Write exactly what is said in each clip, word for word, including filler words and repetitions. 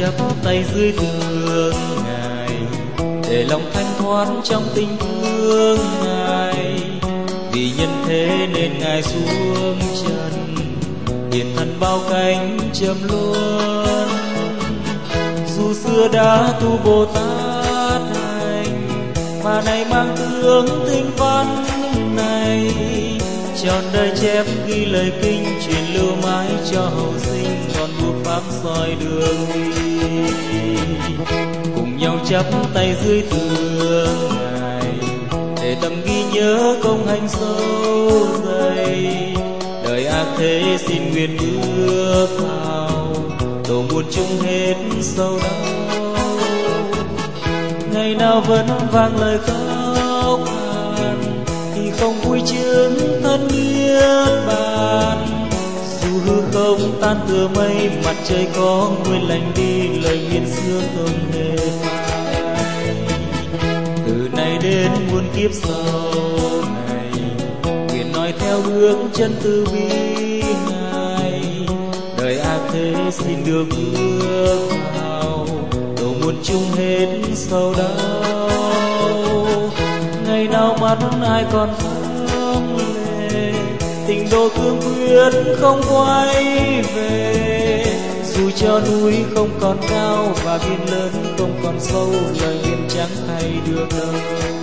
chắp tay dưới tường Ngài, để lòng thanh thoát trong tình thương Ngài. Vì nhân thế nên Ngài xuống trần, hiện thân bao cánh trầm luân. Dù xưa đã tu Bồ Tát hành, mà nay mang tướng tinh văn này, trọn đời chép ghi lời kinh truyền lưu mãi cho hậu sinh, còn buộc pháp soi đường đi. Cùng nhau chắp tay dưới tường Ngài, để tâm ghi nhớ công hành sâu dày. Đời ác thế xin nguyện bước vào, độ muôn chung hết sâu đau. Ngày nào vẫn vang lời khóc than, thì không vui chứng thân niết bàn. Dù hư không tan tựa mây, mặt trời có nguyên lành đi, lời nguyện xưa không hề phai. Từ nay đến muôn kiếp sau này, nguyện nói theo hướng chân từ bi Ngài. Đời ác thế xin được bước vào, độ muôn chung hết sầu đau. Ngày nào mắt ai còn khóc lệ, tình độ cương quyết không quay về. Dù cho núi không còn cao và biển lớn không còn sâu, lời nguyện chẳng thay được đâu.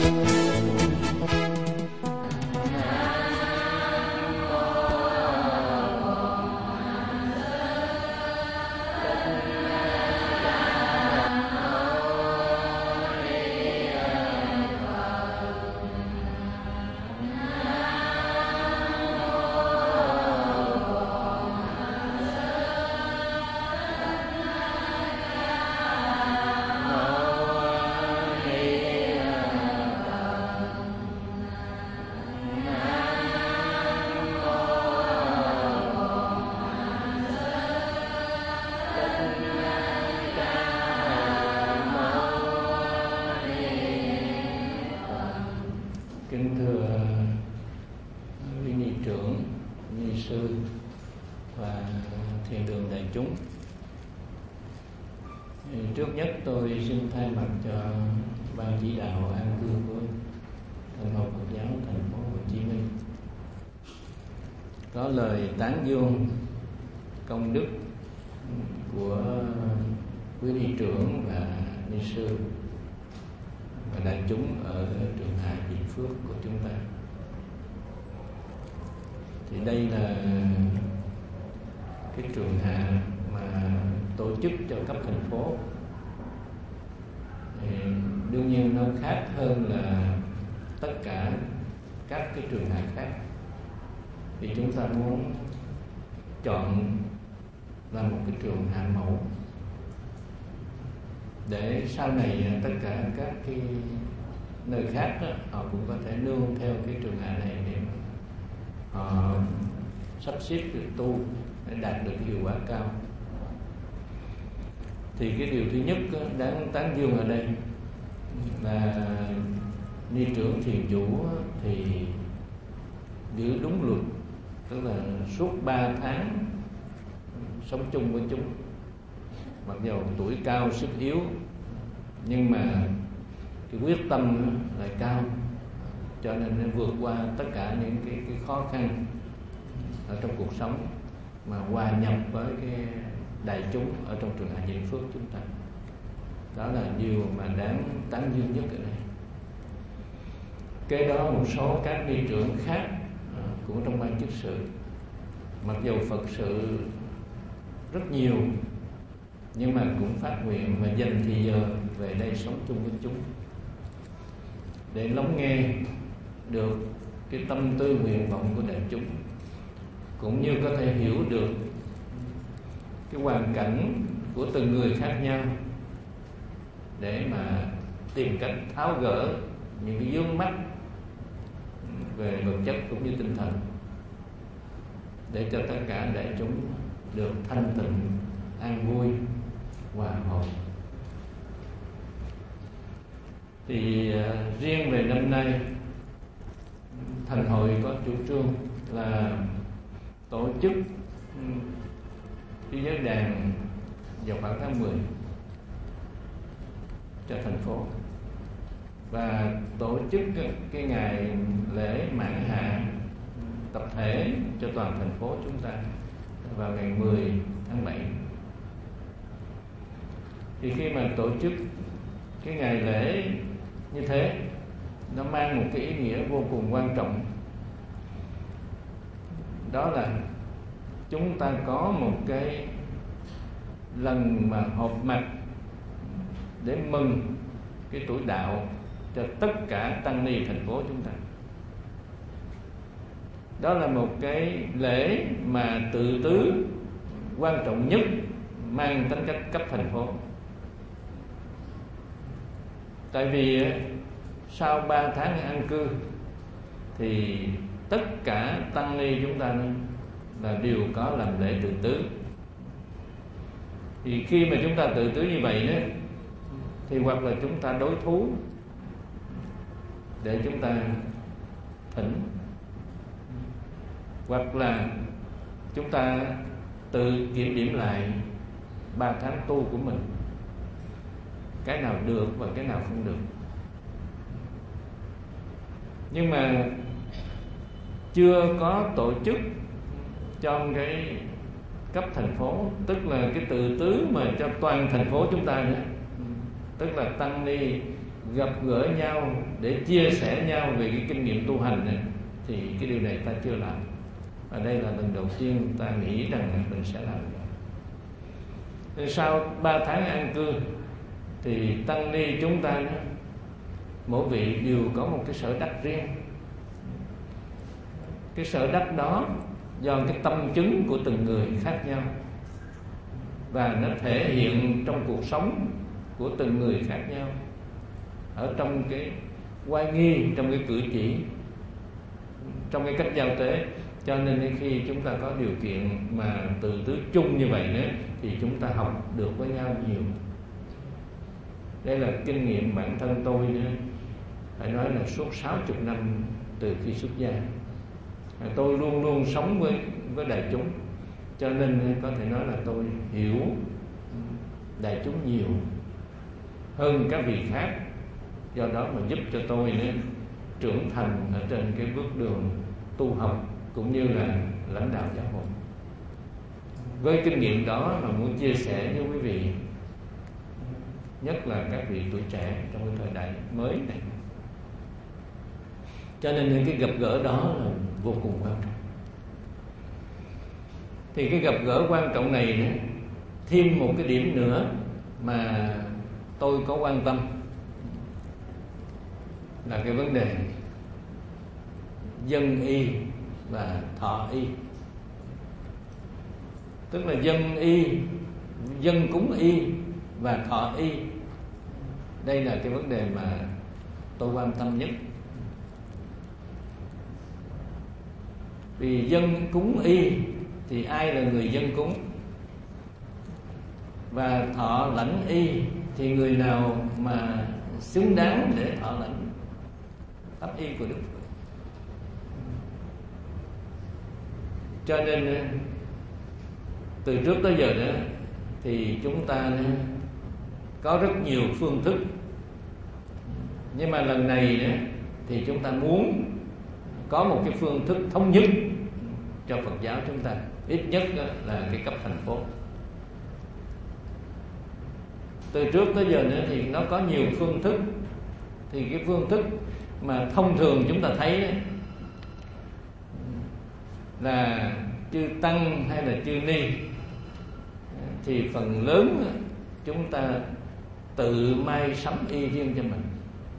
Kính thưa quý ni trưởng, ni sư và thiền đường đại chúng, trước nhất tôi xin thay mặt cho ban chỉ đạo an cư của Thần học Phật giáo thành phố Hồ Chí Minh có lời tán dương công đức của quý ni trưởng và ni sư và đại chúng ở trường Hạ Diệm Phước của chúng ta. Thì đây là cái trường Hạ mà tổ chức cho cấp thành phố. Thì đương nhiên nó khác hơn là tất cả các cái trường Hạ khác. Thì chúng ta muốn chọn là một cái trường Hạ mẫu, để sau này tất cả các cái nơi khác đó, họ cũng có thể nương theo cái trường Hạ này để họ sắp xếp được tu để đạt được hiệu quả cao. Thì cái điều thứ nhất đó, đáng tán dương ở đây là ni trưởng thiền chủ thì giữ đúng luật, tức là suốt ba tháng sống chung với chúng. Mặc dù tuổi cao sức yếu, nhưng mà cái quyết tâm lại cao, cho nên nó vượt qua tất cả những cái, cái khó khăn ở trong cuộc sống mà hòa nhập với cái đại chúng ở trong trường Hạ Diệm Phước chúng ta. Đó là điều mà đáng tán dương nhất ở đây. Kế đó một số các ni trưởng khác cũng trong ban chức sự, mặc dù Phật sự rất nhiều, nhưng mà cũng phát nguyện và dành thời giờ về đây sống chung với chúng, để lắng nghe được cái tâm tư nguyện vọng của đại chúng, cũng như có thể hiểu được cái hoàn cảnh của từng người khác nhau, để mà tìm cách tháo gỡ những cái vướng mắc về vật chất cũng như tinh thần, để cho tất cả đại chúng được thanh tịnh, an vui, hòa hợp. Thì uh, riêng về năm nay, Thành hội có chủ trương là tổ chức cái giới đàn vào khoảng tháng mười. cho thành phố, và tổ chức cái ngày lễ mãn hạ tập thể cho toàn thành phố chúng ta vào ngày mười tháng bảy. Thì khi mà tổ chức cái ngày lễ như thế, nó mang một cái ý nghĩa vô cùng quan trọng. Đó là chúng ta có một cái lần mà họp mặt để mừng cái tuổi đạo cho tất cả tăng ni thành phố chúng ta. Đó là một cái lễ mà tự tứ quan trọng nhất, mang tính cách cấp thành phố. Tại vì sau ba tháng an cư thì tất cả tăng ni chúng ta là đều có làm lễ tự tứ. Thì khi mà chúng ta tự tứ như vậy đó, thì hoặc là chúng ta đối thú để chúng ta thỉnh, hoặc là chúng ta tự kiểm điểm lại ba tháng tu của mình, cái nào được và cái nào không được. Nhưng mà chưa có tổ chức trong cái cấp thành phố, tức là cái tự tứ mà cho toàn thành phố chúng ta nữa, tức là tăng ni gặp gỡ nhau để chia sẻ nhau về cái kinh nghiệm tu hành này, thì cái điều này ta chưa làm. Và đây là lần đầu tiên ta nghĩ rằng mình sẽ làm. Thì sau ba tháng an cư thì tăng ni chúng ta mỗi vị đều có một cái sở đắc riêng. Cái sở đắc đó do cái tâm chứng của từng người khác nhau, và nó thể hiện trong cuộc sống của từng người khác nhau, ở trong cái oai nghi, trong cái cử chỉ, trong cái cách giao tế. Cho nên khi chúng ta có điều kiện mà tự tứ chung như vậy nữa, thì chúng ta học được với nhau nhiều. Đây là kinh nghiệm bản thân tôi nữa, phải nói là suốt sáu mươi năm từ khi xuất gia, tôi luôn luôn sống với với đại chúng, cho nên có thể nói là tôi hiểu đại chúng nhiều hơn các vị khác. Do đó mà giúp cho tôi nữa trưởng thành ở trên cái bước đường tu học cũng như là lãnh đạo giáo hội. Với kinh nghiệm đó là muốn chia sẻ với quý vị, nhất là các vị tuổi trẻ trong cái thời đại mới này. Cho nên những cái gặp gỡ đó là vô cùng quan trọng. Thì cái gặp gỡ quan trọng này nữa, thêm một cái điểm nữa mà tôi có quan tâm là cái vấn đề dân y và thọ y. Tức là dân y, dân cúng y và thọ y. Đây là cái vấn đề mà tôi quan tâm nhất. Vì dân cúng y thì ai là người dân cúng, và thọ lãnh y thì người nào mà xứng đáng để thọ lãnh pháp y của Đức Phật. Cho nên từ trước tới giờ đó thì chúng ta có rất nhiều phương thức, nhưng mà lần này nữa thì chúng ta muốn có một cái phương thức thống nhất cho Phật giáo chúng ta, ít nhất là cái cấp thành phố. Từ trước tới giờ nữa thì nó có nhiều phương thức. Thì cái phương thức mà thông thường chúng ta thấy đấy, là chư tăng hay là chư ni, thì phần lớn chúng ta tự may sắm y riêng cho mình.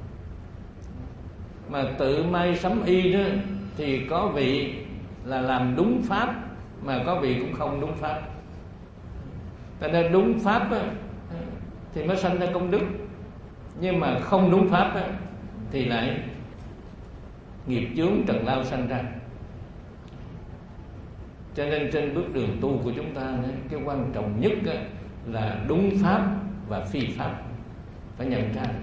Mà tự may sắm y đó thì có vị là làm đúng pháp, mà có vị cũng không đúng pháp. Cho nên đúng pháp á, thì mới sanh ra công đức, nhưng mà không đúng pháp á, thì lại nghiệp chướng trần lao sanh ra. Cho nên trên bước đường tu của chúng ta, cái quan trọng nhất á, là đúng pháp và phi pháp, phải nhận ra.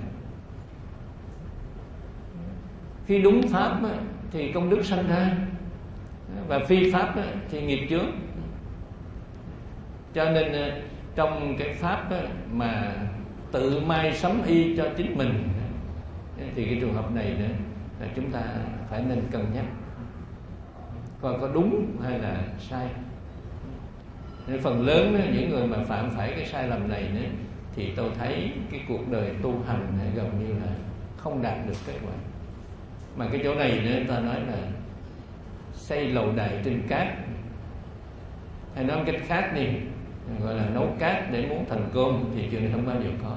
Khi đúng pháp á, thì công đức sanh ra, và phi pháp á, thì nghiệp chướng. Cho nên trong cái pháp á, mà tự may sắm y cho chính mình, thì cái trường hợp này nữa là chúng ta phải nên cân nhắc coi có đúng hay là sai. Nên phần lớn đó, những người mà phạm phải cái sai lầm này nữa, thì tôi thấy cái cuộc đời tu hành này gần như là không đạt được kết quả. Mà cái chỗ này nữa ta nói là xây lầu đài trên cát, hay nói cách khác đi, gọi là nấu cát để muốn thành cơm, thì chuyện này không bao giờ có.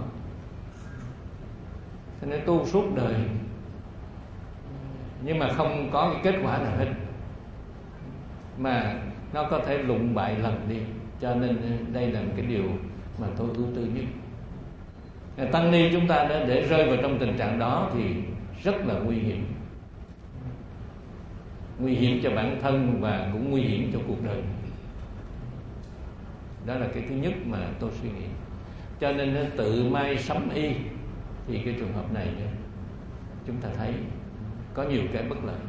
Cho nên tu suốt đời nhưng mà không có cái kết quả nào hết, mà nó có thể lụng bại lần đi. Cho nên đây là một cái điều mà tôi ưu tư nhất. Tăng ni chúng ta đã để rơi vào trong tình trạng đó thì rất là nguy hiểm, nguy hiểm cho bản thân và cũng nguy hiểm cho cuộc đời. Đó là cái thứ nhất mà tôi suy nghĩ. Cho nên tự may sắm y, thì cái trường hợp này chúng ta thấy có nhiều cái bất lợi.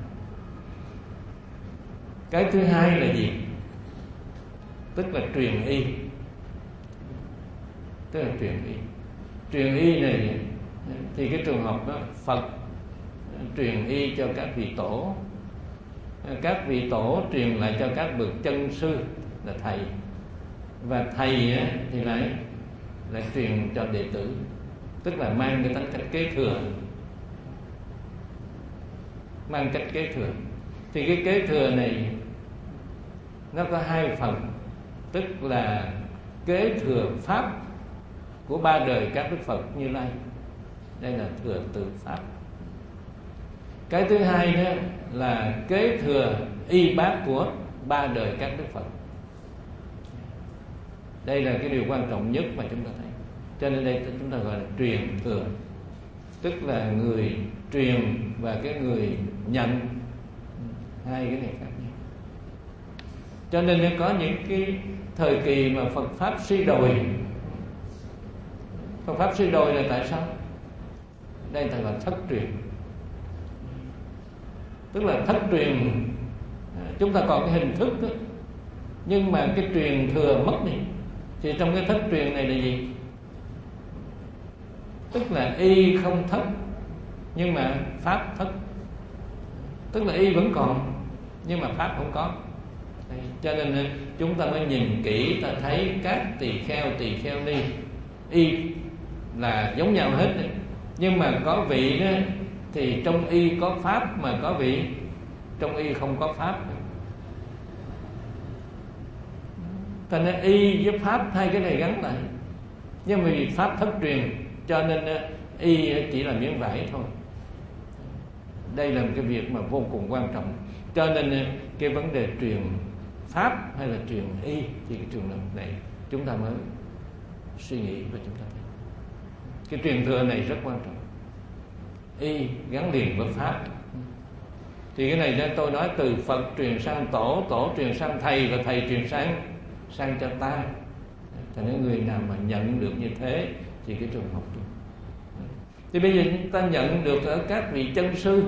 Cái thứ hai là gì? Tức là truyền y. Tức là truyền y. Truyền y này thì cái trường hợp đó, Phật truyền y cho các vị tổ, các vị tổ truyền lại cho các bậc chân sư là thầy, và thầy thì lại lại truyền cho đệ tử, tức là mang cái tính cách kế thừa, mang cách kế thừa. Thì cái kế thừa này nó có hai phần, tức là kế thừa pháp của ba đời các đức Phật Như Lai, đây là thừa tự pháp. Cái thứ hai đó là kế thừa y bát của ba đời các đức Phật. Đây là cái điều quan trọng nhất mà chúng ta thấy. Cho nên đây chúng ta gọi là truyền thừa, tức là người truyền và cái người nhận, hai cái này khác nhau. Cho nên có những cái thời kỳ mà Phật pháp suy đồi. Phật pháp suy đồi là tại sao? Đây là gọi thất truyền. Tức là thất truyền, chúng ta còn cái hình thức đó, nhưng mà cái truyền thừa mất đi. Thì trong cái thất truyền này là gì? Tức là y không thất, nhưng mà pháp thất. Tức là y vẫn còn, nhưng mà pháp không có. Cho nên chúng ta mới nhìn kỹ, ta thấy các tỳ kheo, tỳ kheo ni y là giống nhau hết, nhưng mà có vị đó thì trong y có pháp, mà có vị trong y không có pháp. Thành ra y với pháp hai cái này gắn lại, nhưng mà vì pháp thất truyền cho nên y chỉ là miếng vải thôi. Đây là một cái việc mà vô cùng quan trọng. Cho nên cái vấn đề truyền pháp hay là truyền y, thì cái trường hợp này chúng ta mới suy nghĩ và chúng ta thấy cái truyền thừa này rất quan trọng. Y gắn liền với pháp. Thì cái này tôi nói từ Phật truyền sang tổ, tổ truyền sang thầy, và thầy truyền sang sang cho ta. Thành những người nào mà nhận được như thế thì cái trường học này. Thì bây giờ chúng ta nhận được ở các vị chân sư,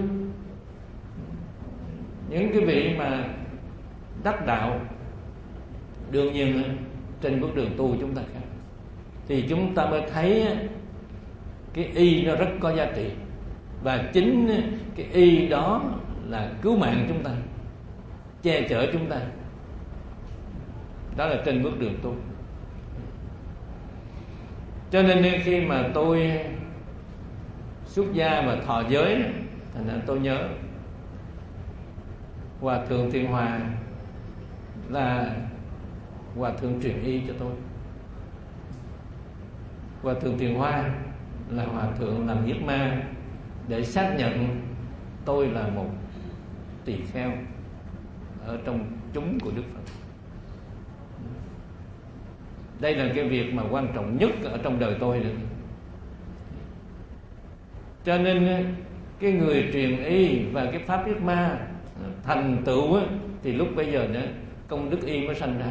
những cái vị mà đắc đạo, đương nhiên trên bước đường tu chúng ta khác, thì chúng ta mới thấy cái y nó rất có giá trị, và chính cái y đó là cứu mạng chúng ta, che chở chúng ta. Đó là trên bước đường tu. Cho nên khi mà tôi xuất gia và thọ giới, thành ra tôi nhớ Hòa thượng Thiện Hòa là Hòa thượng truyền y cho tôi. Hòa thượng Thiện Hòa là Hòa thượng làm yết ma để xác nhận tôi là một tỳ kheo ở trong chúng của Đức Phật. Đây là cái việc mà quan trọng nhất ở trong đời tôi nữa. Cho nên cái người truyền y và cái pháp yết ma thành tựu thì lúc bây giờ nữa công đức y mới sanh ra.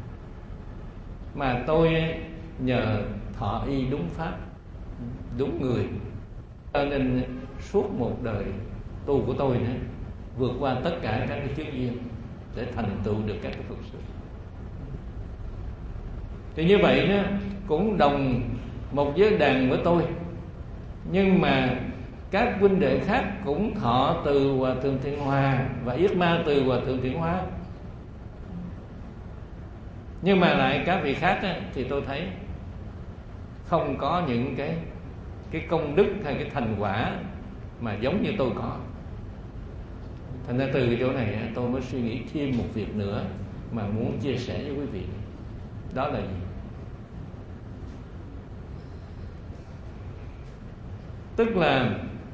Mà tôi nhờ thọ y đúng pháp, đúng người, cho nên suốt một đời tu của tôi nữa vượt qua tất cả các cái chướng duyên để thành tựu được các cái Phật sự. Thì như vậy đó cũng đồng một giới đàn với tôi, nhưng mà các huynh đệ khác cũng thọ từ Hòa Thượng Thiện Hòa và yết ma từ Hòa Thượng Thiện Hóa. Nhưng mà lại các vị khác á, thì tôi thấy không có những cái cái công đức hay cái thành quả mà giống như tôi có. Thành ra từ cái chỗ này á, tôi mới suy nghĩ thêm một việc nữa mà muốn chia sẻ với quý vị. Đó là gì? Tức là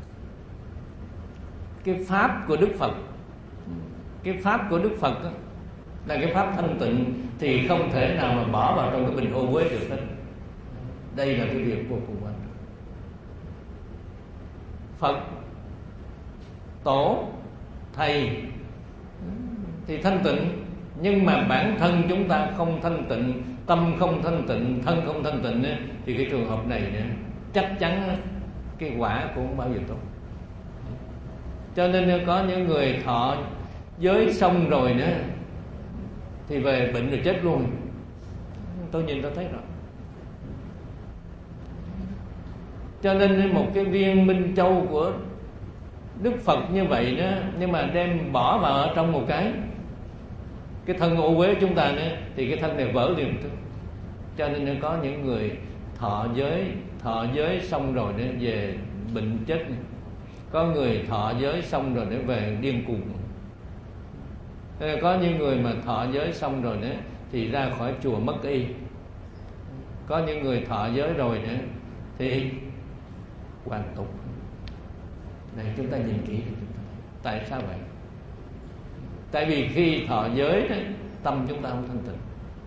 cái pháp của Đức Phật, cái pháp của Đức Phật đó, là cái pháp thanh tịnh, thì không thể nào mà bỏ vào trong cái bình ô uế được hết. Đây là cái việc vô cùng quan trọng. Phật, tổ, thầy thì thanh tịnh, nhưng mà bản thân chúng ta không thanh tịnh, tâm không thanh tịnh, thân không thanh tịnh ấy, thì cái trường hợp này nữa, chắc chắn cái quả cũng không bao giờ tốt. Cho nên có những người thọ giới xong rồi nữa thì về bệnh rồi chết luôn. Tôi nhìn tôi thấy rồi. Cho nên một cái viên minh châu của Đức Phật như vậy đó, nhưng mà đem bỏ vào ở trong một cái cái thân ô uế chúng ta nữa, thì cái thân này vỡ liền tức. Cho nên nó có những người thọ giới thọ giới xong rồi nữa về bệnh chết, có người thọ giới xong rồi nữa về điên cuồng. Có những người mà thọ giới xong rồi nữa thì ra khỏi chùa mất y. Có những người thọ giới rồi nữa thì hoàn tục. Này chúng ta nhìn kỹ thì chúng ta thấy. Tại sao vậy? Tại vì khi thọ giới đó, tâm chúng ta không thanh tịnh.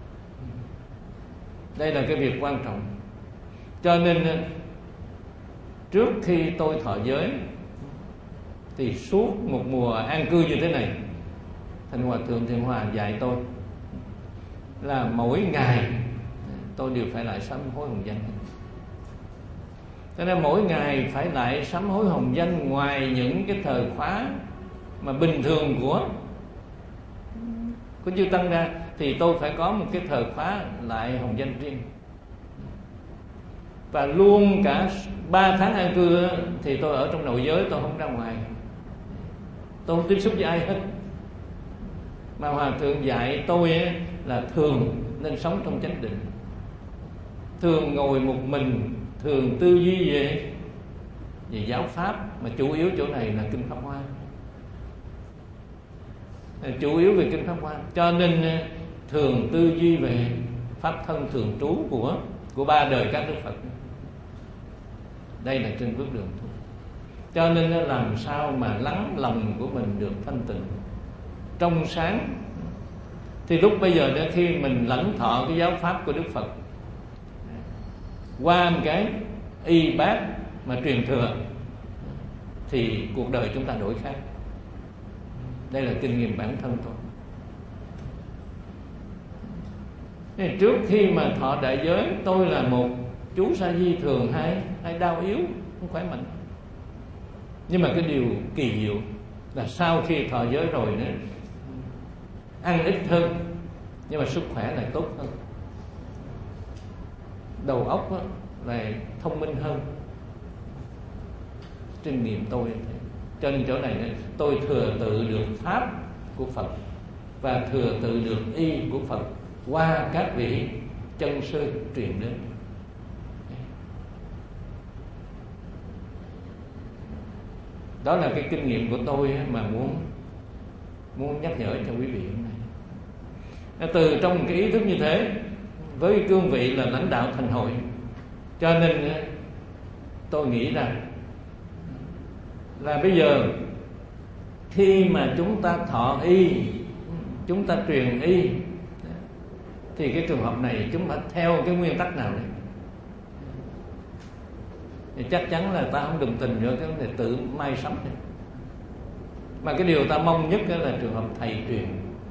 Đây là cái việc quan trọng. Cho nên trước khi tôi thọ giới thì suốt một mùa an cư như thế này, Thành Hòa Thượng Thiện Hòa dạy tôi là mỗi ngày tôi đều phải lại sám hối hồng danh. Cho nên mỗi ngày phải lại sám hối hồng danh, ngoài những cái thời khóa mà bình thường của của chư tăng ra, thì tôi phải có một cái thời khóa lại hồng danh riêng. Và luôn cả ba tháng an cư thì tôi ở trong nội giới, tôi không ra ngoài, tôi không tiếp xúc với ai hết. Mà Hòa Thượng dạy tôi ấy, là thường nên sống trong chánh định, thường ngồi một mình, thường tư duy về về giáo pháp, mà chủ yếu chỗ này là kinh Pháp Hoa, chủ yếu về kinh Pháp Hoa. Cho nên thường tư duy về pháp thân thường trú của của ba đời các đức Phật. Đây là trên bước đường thôi. Cho nên làm sao mà lắng lòng của mình được thanh tịnh, trong sáng, thì lúc bây giờ đó, khi mình lãnh thọ cái giáo pháp của Đức Phật qua một cái y bác mà truyền thừa, thì cuộc đời chúng ta đổi khác. Đây là kinh nghiệm bản thân tôi. Nên trước khi mà thọ đại giới, tôi là một chú sa di thường hay hay đau yếu, không khỏe mạnh. Nhưng mà cái điều kỳ diệu là sau khi thọ giới rồi nữa, ăn ít hơn nhưng mà sức khỏe lại tốt hơn, đầu óc lại thông minh hơn. Trên nghiệm tôi thế. Cho nên chỗ này tôi thừa tự được pháp của Phật và thừa tự được y của Phật qua các vị chân sư truyền đến. Đó là cái kinh nghiệm của tôi mà muốn muốn nhắc nhở cho quý vị hôm nay. Từ trong cái ý thức như thế, với cái cương vị là lãnh đạo thành hội, cho nên tôi nghĩ rằng là bây giờ khi mà chúng ta thọ y, chúng ta truyền y, thì cái trường hợp này chúng ta theo cái nguyên tắc nào đấy, thì chắc chắn là ta không đồng tình với cái vấn đề tự mai sắm này. Mà cái điều ta mong nhất là trường hợp thầy truyền.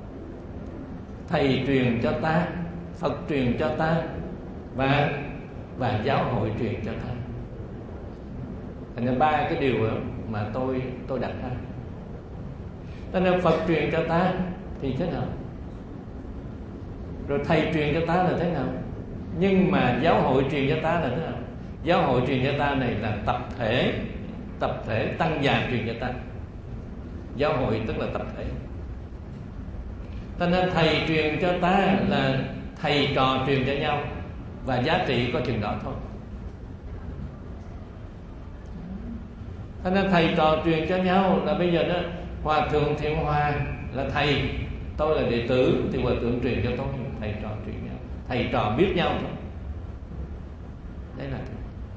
Thầy truyền cho ta, Phật truyền cho ta, và và giáo hội truyền cho ta. Thành ra ba cái điều mà tôi tôi đặt ra. Cho nên Phật truyền cho ta thì thế nào, rồi thầy truyền cho ta là thế nào, nhưng mà giáo hội truyền cho ta là thế nào. giáo hội truyền cho ta này là tập thể, tập thể tăng già truyền cho ta. Giáo hội tức là tập thể. Cho nên thầy truyền cho ta là thầy trò truyền cho nhau, và giá trị có chừng đó thôi. Cho nên thầy trò truyền cho nhau là bây giờ đó, Hòa thượng Thiện Hòa là thầy, tôi là đệ tử, thì Hòa thượng truyền cho tôi, thầy trò truyền nhau, thầy trò biết nhau thôi. Đấy là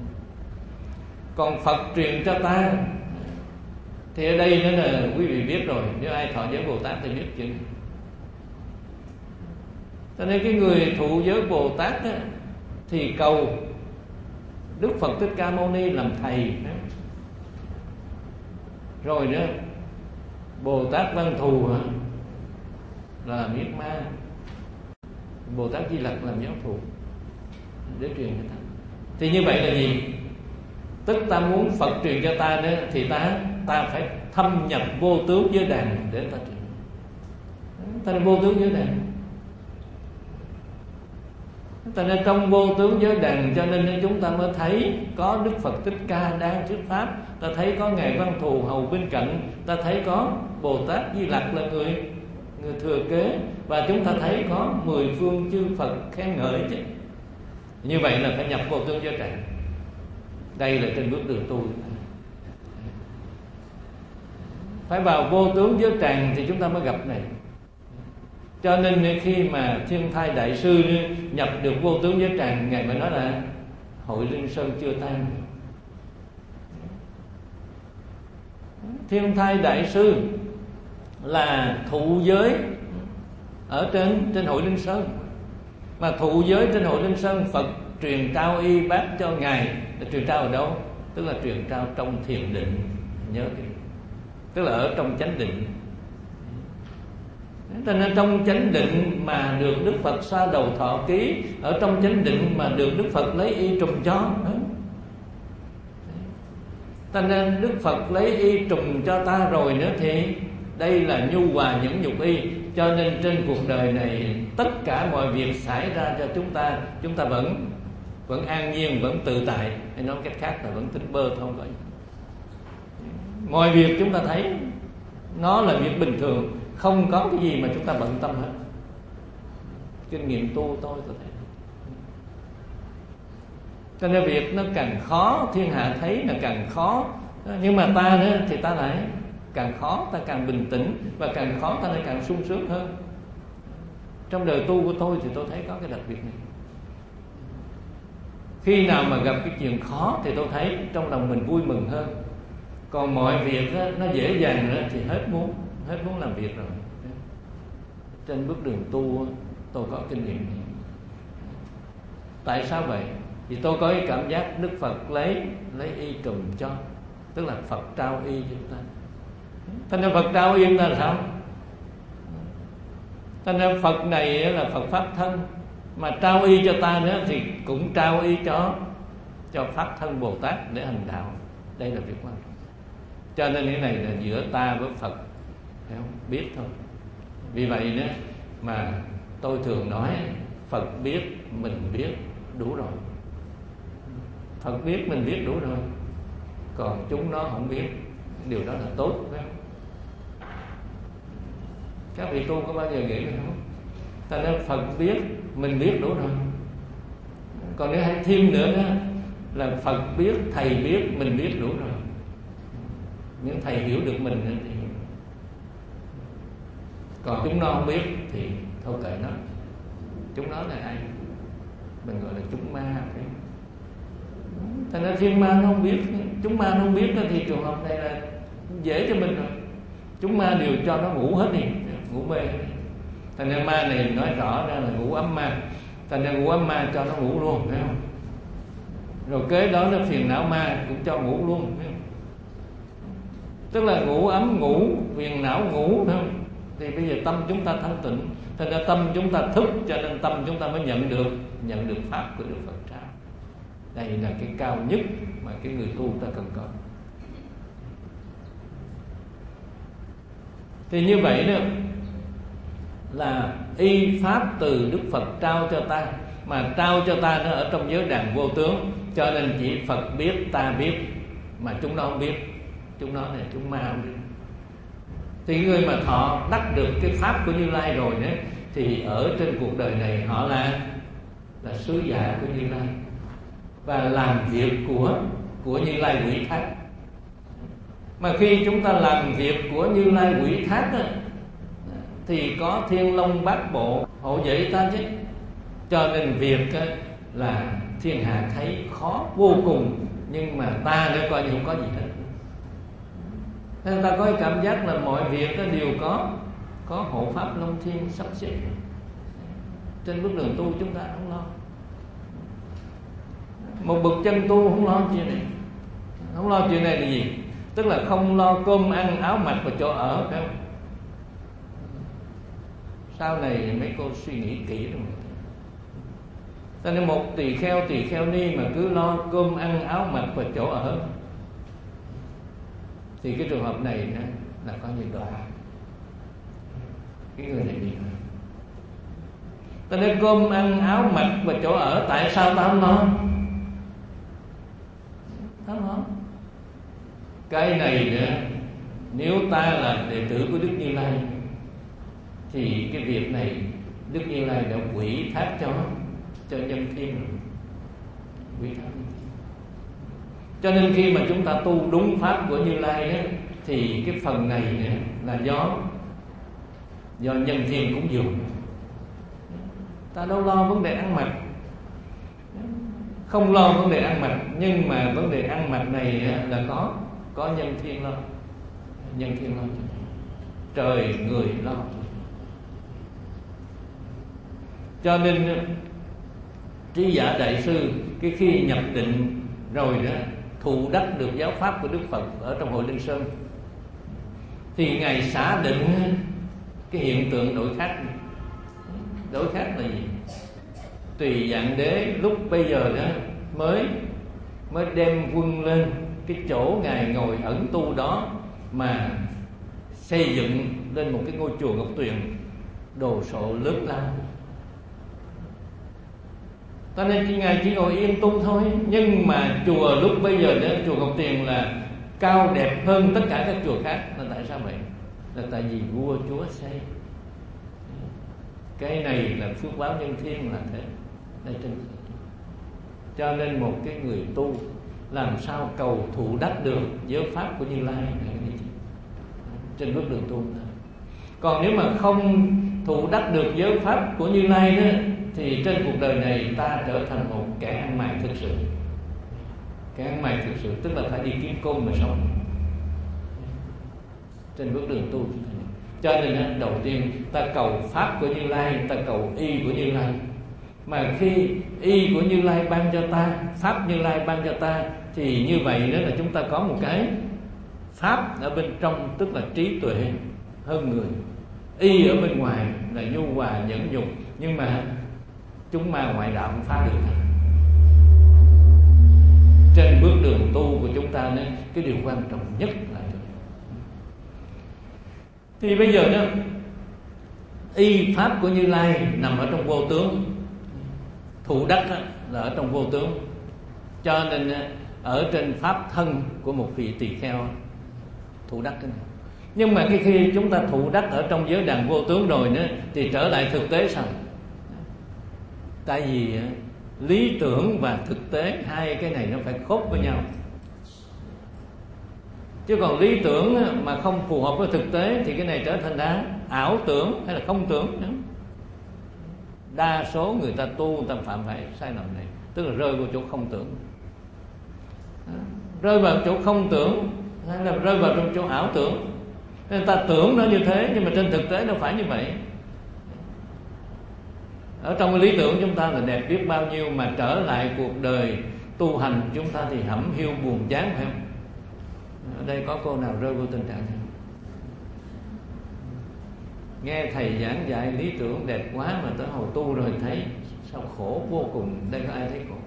còn Phật truyền cho ta thì ở đây nữa là quý vị biết rồi, nếu ai thọ giới Bồ Tát thì biết chừng. Cho nên cái người thụ giới Bồ Tát á, thì cầu Đức Phật Thích Ca Mâu Ni làm thầy. Rồi nữa Bồ Tát Văn Thù là làm yết ma, Bồ Tát Di Lặc làm giáo thụ để truyền cho ta. Thì như vậy là gì? Tức ta muốn Phật truyền cho ta nữa, thì ta ta phải thâm nhập vô tướng giới đàn để ta truyền. Ta là vô tướng giới đàn. Ta nên trong vô tướng giới đàn, cho nên chúng ta mới thấy có Đức Phật Thích Ca đang thuyết pháp, ta thấy có ngài Văn Thù hầu bên cạnh, ta thấy có Bồ Tát Di Lặc là người người thừa kế, và chúng ta thấy có mười phương chư Phật khen ngợi chứ. Như vậy là phải nhập vô tướng giới đàn. Đây là trên bước đường tu. Phải vào vô tướng giới tràng thì chúng ta mới gặp này. Cho nên khi mà Thiên Thai Đại Sư nhập được vô tướng giới tràng, ngài mới nói là hội Linh Sơn chưa tan. Thiên Thai Đại Sư là thụ giới ở trên trên hội Linh Sơn, mà thụ giới trên hội Linh Sơn, Phật truyền trao y bát cho ngài. Là truyền trao ở đâu? Tức là truyền trao trong thiền định, nhớ đi. Tức là ở trong chánh định. Cho nên trong chánh định mà được Đức Phật sa đầu thọ ký, ở trong chánh định mà được Đức Phật lấy y trùm cho. Cho nên Đức Phật lấy y trùm cho ta rồi nữa, thì đây là nhu hòa nhẫn nhục y. Cho nên trên cuộc đời này tất cả mọi việc xảy ra cho chúng ta, chúng ta vẫn vẫn an nhiên, vẫn tự tại. Hay nói cách khác là vẫn tính bơ không có. Mọi việc chúng ta thấy nó là việc bình thường, không có cái gì mà chúng ta bận tâm hết. Kinh nghiệm tu tôi tôi thấy. Cho nên việc nó càng khó, thiên hạ thấy là càng khó. Nhưng mà ta nữa thì ta lại càng khó, ta càng bình tĩnh, và càng khó ta lại càng sung sướng hơn. Trong đời tu của tôi thì tôi thấy có cái đặc biệt này. Khi nào mà gặp cái chuyện khó thì tôi thấy trong lòng mình vui mừng hơn. Còn mọi việc đó, nó dễ dàng nữa thì hết muốn hết muốn làm việc rồi. Trên bước đường tu tôi có kinh nghiệm này. Tại sao vậy? Vì tôi có cái cảm giác Đức Phật lấy lấy y trùm cho, tức là Phật trao y cho chúng ta. Thành ra Phật trao y chúng ta là sao? Thành ra Phật này là Phật pháp thân, mà trao y cho ta nữa thì cũng trao y cho cho pháp thân Bồ Tát để hành đạo. Đây là việc quan trọng. Cho nên cái này là giữa ta với Phật, thấy không? Biết thôi. Vì vậy nữa mà tôi thường nói Phật biết, mình biết đủ rồi. Phật biết, mình biết đủ rồi. Còn chúng nó không biết, điều đó là tốt, phải không? Các vị tu có bao giờ nghĩ không? Ta nói Phật biết, mình biết đủ rồi. Còn nếu hay thêm nữa đó là Phật biết, thầy biết, mình biết đủ rồi. Những thầy hiểu được mình thì, còn chúng nó không biết thì thôi kệ nó. Chúng nó là ai? Mình gọi là chúng ma. Thành ra thiên ma nó không biết, chúng ma nó không biết thì trường hợp này là dễ cho mình rồi. Chúng ma đều cho nó ngủ hết đi, ngủ mê. Thành ra ma này nói rõ ra là ngủ ấm ma. Thành ra ngủ ấm ma cho nó ngủ luôn, thấy không? Rồi kế đó nó phiền não ma cũng cho ngủ luôn, thấy không? Tức là ngủ ấm ngủ, phiền não ngủ, thấy không? Thì bây giờ tâm chúng ta thanh tịnh, thành ra tâm chúng ta thức, cho nên tâm chúng ta mới nhận được nhận được pháp của Đức Phật trao. Đây là cái cao nhất mà cái người tu ta cần có. Thì như vậy đó là y pháp từ Đức Phật trao cho ta, mà trao cho ta nó ở trong giới đàn vô tướng, cho nên chỉ Phật biết, ta biết, mà chúng nó không biết. Chúng nó này, chúng ma không biết. Thì người mà thọ đắc được cái pháp của Như Lai rồi đó, thì ở trên cuộc đời này họ là là sứ giả của Như Lai và làm việc của của Như Lai ủy thác. Mà khi chúng ta làm việc của Như Lai ủy thác đó, thì có Thiên Long Bát Bộ hộ vệ ta chứ. Cho nên việc là thiên hạ thấy khó vô cùng, nhưng mà ta đã coi như không có gì hết. Nên ta có cái cảm giác là mọi việc đều có có hộ pháp Long Thiên sắp xếp. Trên bước đường tu chúng ta không lo. Một bậc chân tu không lo chuyện này. Không lo chuyện này là gì? Tức là không lo cơm ăn, áo mặc và chỗ ở. Phải không? Sau này mấy cô suy nghĩ kỹ rồi. Cho nên một tỳ kheo tỳ kheo ni mà cứ lo cơm ăn, áo mặc và chỗ ở, thì cái trường hợp này là coi như đọa. Cái người này đi. Ta nói cơm ăn áo mặc và chỗ ở, tại sao ta không lo? Ta không lo. Cái này nữa, nếu ta là đệ tử của Đức Như Lai, thì cái việc này Đức Như Lai đã ủy thác cho cho nhân thiên rồi. Ủy thác. Cho nên khi mà chúng ta tu đúng pháp của Như Lai á, thì cái phần này á, là do do nhân thiên cúng dường. Ta đâu lo vấn đề ăn mặc, không lo vấn đề ăn mặc, nhưng mà vấn đề ăn mặc này á, là có có nhân thiên lo. Nhân thiên lo, trời người lo. Cho nên Trí Giả Đại Sư cái khi nhập định rồi đó, thụ đắc được giáo pháp của Đức Phật ở trong Hội Linh Sơn, thì Ngài xả định cái hiện tượng đổi khác. Đổi khác là gì? Tùy Dạng Đế lúc bây giờ đó mới mới đem quân lên cái chỗ Ngài ngồi ẩn tu đó, mà xây dựng lên một cái ngôi chùa Ngọc Tuyền đồ sộ lớn lao. Cho nên chỉ Ngài chỉ ngồi yên tu thôi. Nhưng mà chùa lúc bây giờ đó, chùa Ngọc Tuyền là cao đẹp hơn tất cả các chùa khác. Là tại sao vậy? Là tại vì vua chúa xây. Cái này là phước báo nhân thiên là thế. Cho nên một cái người tu làm sao cầu thụ đắc được giới pháp của Như Lai trên bước đường tu. Còn nếu mà không thụ đắc được giới pháp của Như Lai đó, thì trên cuộc đời này ta trở thành một kẻ ăn mày thực sự. Kẻ ăn mày thực sự tức là phải đi kiếm cơm mà sống trên bước đường tu. Cho nên đầu tiên ta cầu pháp của Như Lai, ta cầu y của Như Lai. Mà khi y của Như Lai ban cho ta, pháp Như Lai ban cho ta, thì như vậy nữa là chúng ta có một cái pháp ở bên trong, tức là trí tuệ hơn người. Y ở bên ngoài là nhu hòa nhẫn nhục, nhưng mà chúng ma ngoại đạo không phá được. Trên bước đường tu của chúng ta nên cái điều quan trọng nhất là thì bây giờ đó, y pháp của Như Lai nằm ở trong vô tướng, thụ đắc là ở trong vô tướng. Cho nên ở trên pháp thân của một vị tỳ kheo thụ đắc cái này. Nhưng mà cái khi chúng ta thụ đắc ở trong giới đàn vô tướng rồi nữa, thì trở lại thực tế sao? Tại vì lý tưởng và thực tế hai cái này nó phải khớp với nhau. Chứ còn lý tưởng mà không phù hợp với thực tế thì cái này trở thành đá ảo tưởng hay là không tưởng nữa. Đa số người ta tu người ta phạm phải sai lầm này, tức là rơi vào chỗ không tưởng. Rơi vào chỗ không tưởng hay là rơi vào trong chỗ ảo tưởng. Nên ta tưởng nó như thế, nhưng mà trên thực tế nó phải như vậy. Ở trong cái lý tưởng chúng ta là đẹp biết bao nhiêu, mà trở lại cuộc đời tu hành chúng ta thì hẩm hiu buồn chán, phải không? Ở đây có cô nào rơi vô tình trạng này? Nghe thầy giảng dạy lý tưởng đẹp quá mà tới hồi tu rồi thấy sao khổ vô cùng. Đây có ai thấy khổ?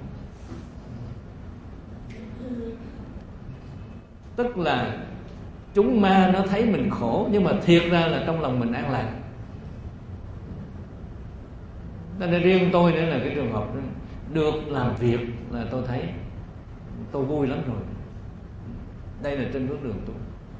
Tức là chúng ma nó thấy mình khổ, nhưng mà thiệt ra là trong lòng mình an lạc. Nên riêng tôi nữa là cái trường hợp đó, được làm việc là tôi thấy tôi vui lắm rồi. Đây là trên bước đường tu.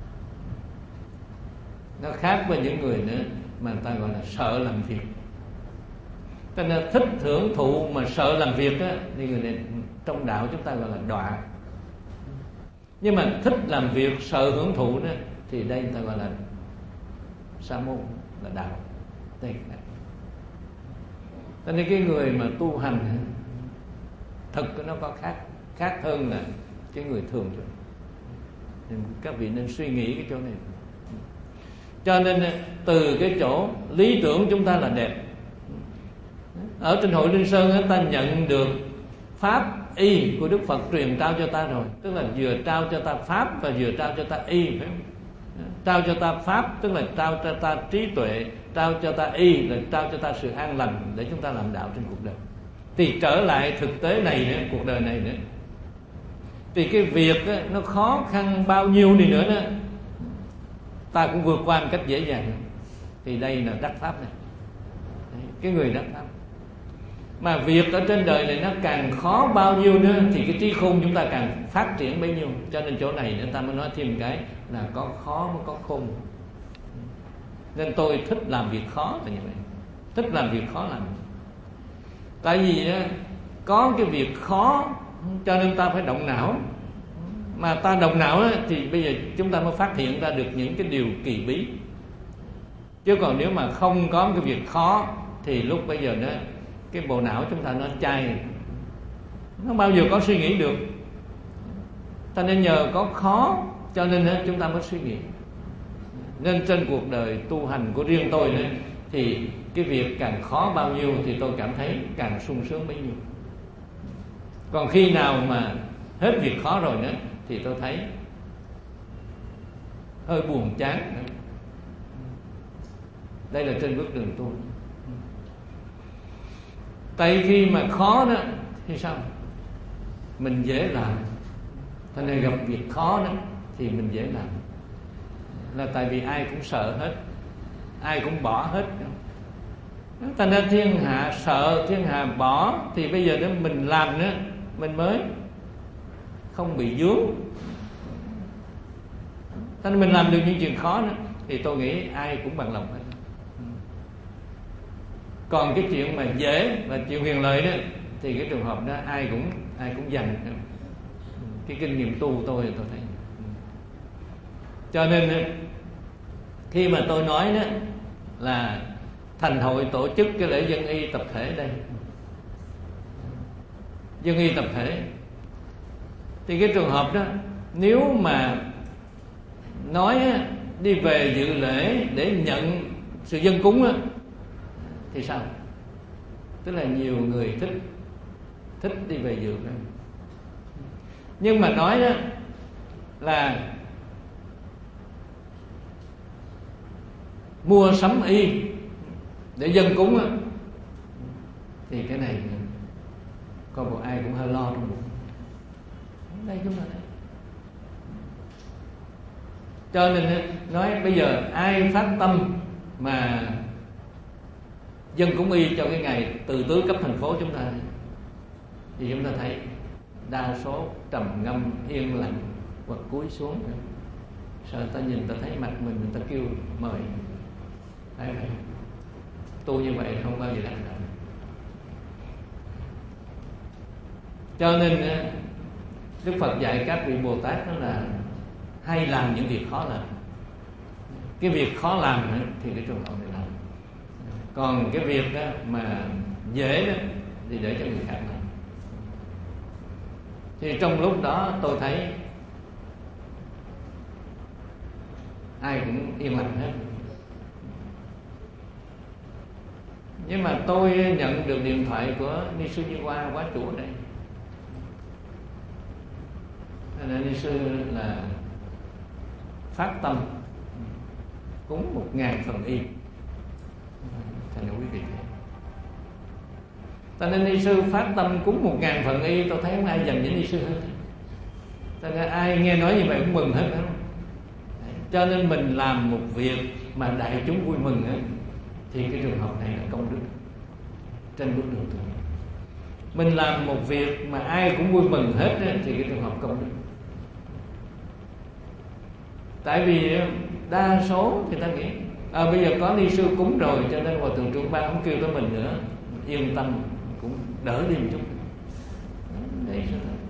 Nó khác với những người nữa mà người ta gọi là sợ làm việc. Cho nên thích hưởng thụ mà sợ làm việc á, thì người này trong đạo chúng ta gọi là đọa. Nhưng mà thích làm việc sợ hưởng thụ đó, thì đây người ta gọi là sa môn, là đạo. Đây là. Cho nên cái người mà tu hành thực nó có khác khác hơn là cái người thường rồi. Nên các vị nên suy nghĩ cái chỗ này. Cho nên từ cái chỗ lý tưởng chúng ta là đẹp. Ở trên hội Linh Sơn ta nhận được pháp y của Đức Phật truyền trao cho ta rồi. Tức là vừa trao cho ta pháp và vừa trao cho ta y, phải không? Trao cho ta pháp tức là trao cho ta trí tuệ, trao cho ta y là trao cho ta sự an lành để chúng ta làm đạo trên cuộc đời. Thì trở lại thực tế này nữa, cuộc đời này nữa, thì cái việc đó, nó khó khăn bao nhiêu đi nữa đó, ta cũng vượt qua một cách dễ dàng. Thì đây là đắc pháp này. Đấy, cái người đắc pháp. Mà việc ở trên đời này nó càng khó bao nhiêu nữa thì cái trí khôn chúng ta càng phát triển bấy nhiêu. Cho nên chỗ này người ta mới nói thêm cái là có khó mới có khôn. Nên tôi thích làm việc khó là như vậy. Thích làm việc khó làm. Tại vì đó, có cái việc khó cho nên ta phải động não. Mà ta động não đó, thì bây giờ chúng ta mới phát hiện ra được những cái điều kỳ bí. Chứ còn nếu mà không có cái việc khó thì lúc bây giờ đó, cái bộ não chúng ta nó chai, nó không bao giờ có suy nghĩ được. Ta nên nhờ có khó cho nên chúng ta mới suy nghĩ. Nên trên cuộc đời tu hành của riêng tôi nữa, thì cái việc càng khó bao nhiêu thì tôi cảm thấy càng sung sướng bấy nhiêu. Còn khi nào mà hết việc khó rồi nữa thì tôi thấy hơi buồn chán. Đây là trên bước đường tu. Tại khi mà khó đó thì sao? Mình dễ làm. Thành ra gặp việc khó đó thì mình dễ làm. Là tại vì ai cũng sợ hết, ai cũng bỏ hết. Thành ra thiên hạ sợ, thiên hạ bỏ, thì bây giờ đó mình làm nữa mình mới không bị vướng. Thành ra mình làm được những chuyện khó nữa thì tôi nghĩ ai cũng bằng lòng hết. Còn cái chuyện mà dễ và chuyện huyền lợi đó thì cái trường hợp đó ai cũng ai cũng dành. Cái kinh nghiệm tu tôi tôi thấy. Cho nên khi mà tôi nói đó là thành hội tổ chức cái lễ dân y tập thể đây, dân y tập thể, thì cái trường hợp đó nếu mà nói đi về dự lễ để nhận sự dân cúng đó, thì sao? Tức là nhiều người thích thích đi về dự đó. Nhưng mà nói đó là mua sắm y để dân cúng đó, thì cái này coi bộ ai cũng hơi lo trong bụng. Đây chúng ta thấy. Cho nên nói bây giờ ai phát tâm mà dân cúng y cho cái ngày từ tứ cấp thành phố chúng ta, thì chúng ta thấy đa số trầm ngâm yên lặng hoặc cúi xuống. Sao người ta nhìn ta thấy mặt mình, người ta kêu mời. Thấy vậy, tu như vậy không bao giờ đạt được. Cho nên Đức Phật dạy các vị Bồ Tát đó là hay làm những việc khó làm. Cái việc khó làm thì cái trường hợp này làm. Còn cái việc đó mà dễ đó thì để cho người khác làm. Thì trong lúc đó tôi thấy ai cũng yên lặng hết. Nhưng mà tôi nhận được điện thoại của Ni Sư Như Hoa Quá Chủ ở đây. Nên Ni Sư là phát tâm cúng một ngàn phần y. Thành ra quý vị thấy. Cho nên Ni Sư phát tâm cúng một ngàn phần y, tôi thấy không ai dành với Ni Sư hết. Cho nên ai nghe nói như vậy cũng mừng hết. Không? Cho nên mình làm một việc mà đại chúng vui mừng ấy, thì cái trường hợp này là công đức trên bước đường tu. Mình làm một việc mà ai cũng vui mừng hết thì cái trường hợp công đức. Tại vì đa số người ta nghĩ à, bây giờ có ni sư cúng rồi cho nên hòa thượng trưởng ban không kêu tới mình nữa, yên tâm, cũng đỡ đi một chút. Đấy,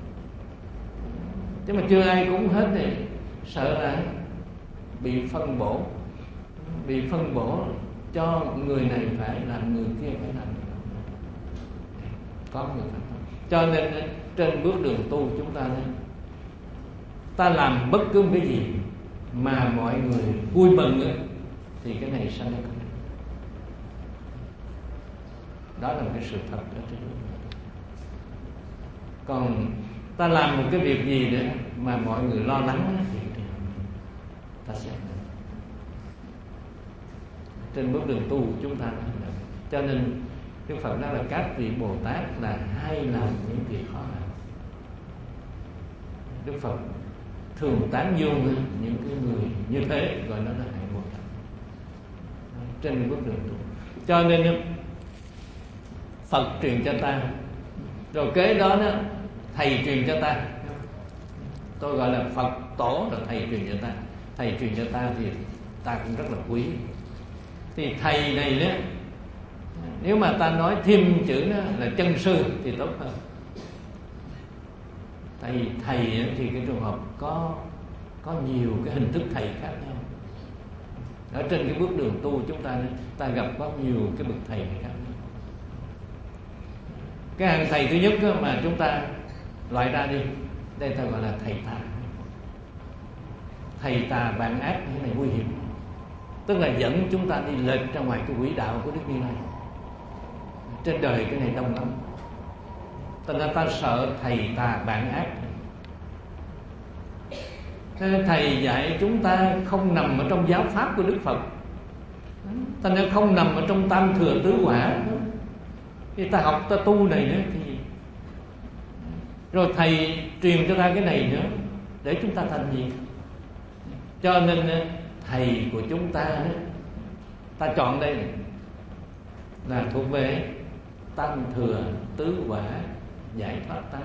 chứ mà chưa ai cúng hết thì sợ là bị phân bổ, bị phân bổ cho người này phải làm, người kia phải làm. Có người phải. Cho nên trên bước đường tu chúng ta nên ta làm bất cứ cái gì mà mọi người vui mừng ấy, thì cái này sanh công. Đó là một cái sự thật ở trên đường. Còn ta làm một cái việc gì nữa mà mọi người lo lắng ấy, thì ta sẽ trên bước đường tu của chúng ta. Cho nên Đức Phật nói là các vị Bồ Tát là hay làm những việc khó làm. Đức Phật thường tán dương những cái người như thế, gọi nó là hạnh Bồ Tát trên bước đường tu. Cho nên Phật truyền cho ta, rồi kế đó, đó thầy truyền cho ta. Tôi gọi là Phật tổ là thầy truyền cho ta. Thầy truyền cho ta thì ta cũng rất là quý. Thì thầy này đó, nếu mà ta nói thêm chữ đó là chân sư thì tốt hơn. Tại vì thầy thì cái trường hợp có có nhiều cái hình thức thầy khác nhau. Ở trên cái bước đường tu chúng ta ta gặp có nhiều cái bậc thầy khác nhau. Cái hàng thầy thứ nhất mà chúng ta loại ra đi, đây ta gọi là thầy tà. Thầy tà bạn ác, cái này nguy hiểm, tức là dẫn chúng ta đi lệch ra ngoài cái quỹ đạo của Đức Như Lai. Trên đời cái này đông lắm, thành ra ta sợ thầy tà bạn ác. Thầy dạy chúng ta không nằm ở trong giáo pháp của Đức Phật, thành ra không nằm ở trong tam thừa tứ quả. Khi ta học ta tu này nữa thì rồi thầy truyền cho ta cái này nữa để chúng ta thành gì. Cho nên thầy của chúng ta ta chọn đây này, là thuộc về tam thừa tứ quả giải thoát tăng.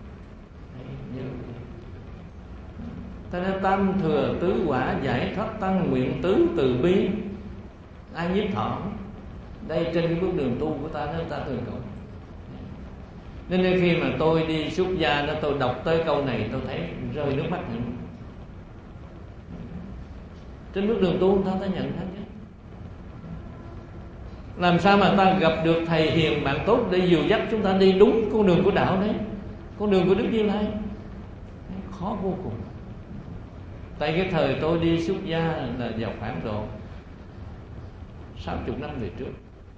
Ta nói tam thừa tứ quả giải thoát tăng, nguyện tứ từ bi ai nhiếp thọ. Đây trên cái bước đường tu của ta nó ta thường cầu. Nên khi mà tôi đi xuất gia đó, tôi đọc tới câu này tôi thấy rơi nước mắt nữa. Trên bước đường tu ta ta nhận thấy chứ. Làm sao mà ta gặp được thầy hiền bạn tốt để dìu dắt chúng ta đi đúng con đường của đạo đấy, con đường của Đức Như Lai, khó vô cùng. Tại cái thời tôi đi xuất gia là vào khoảng độ sáu mươi năm về trước,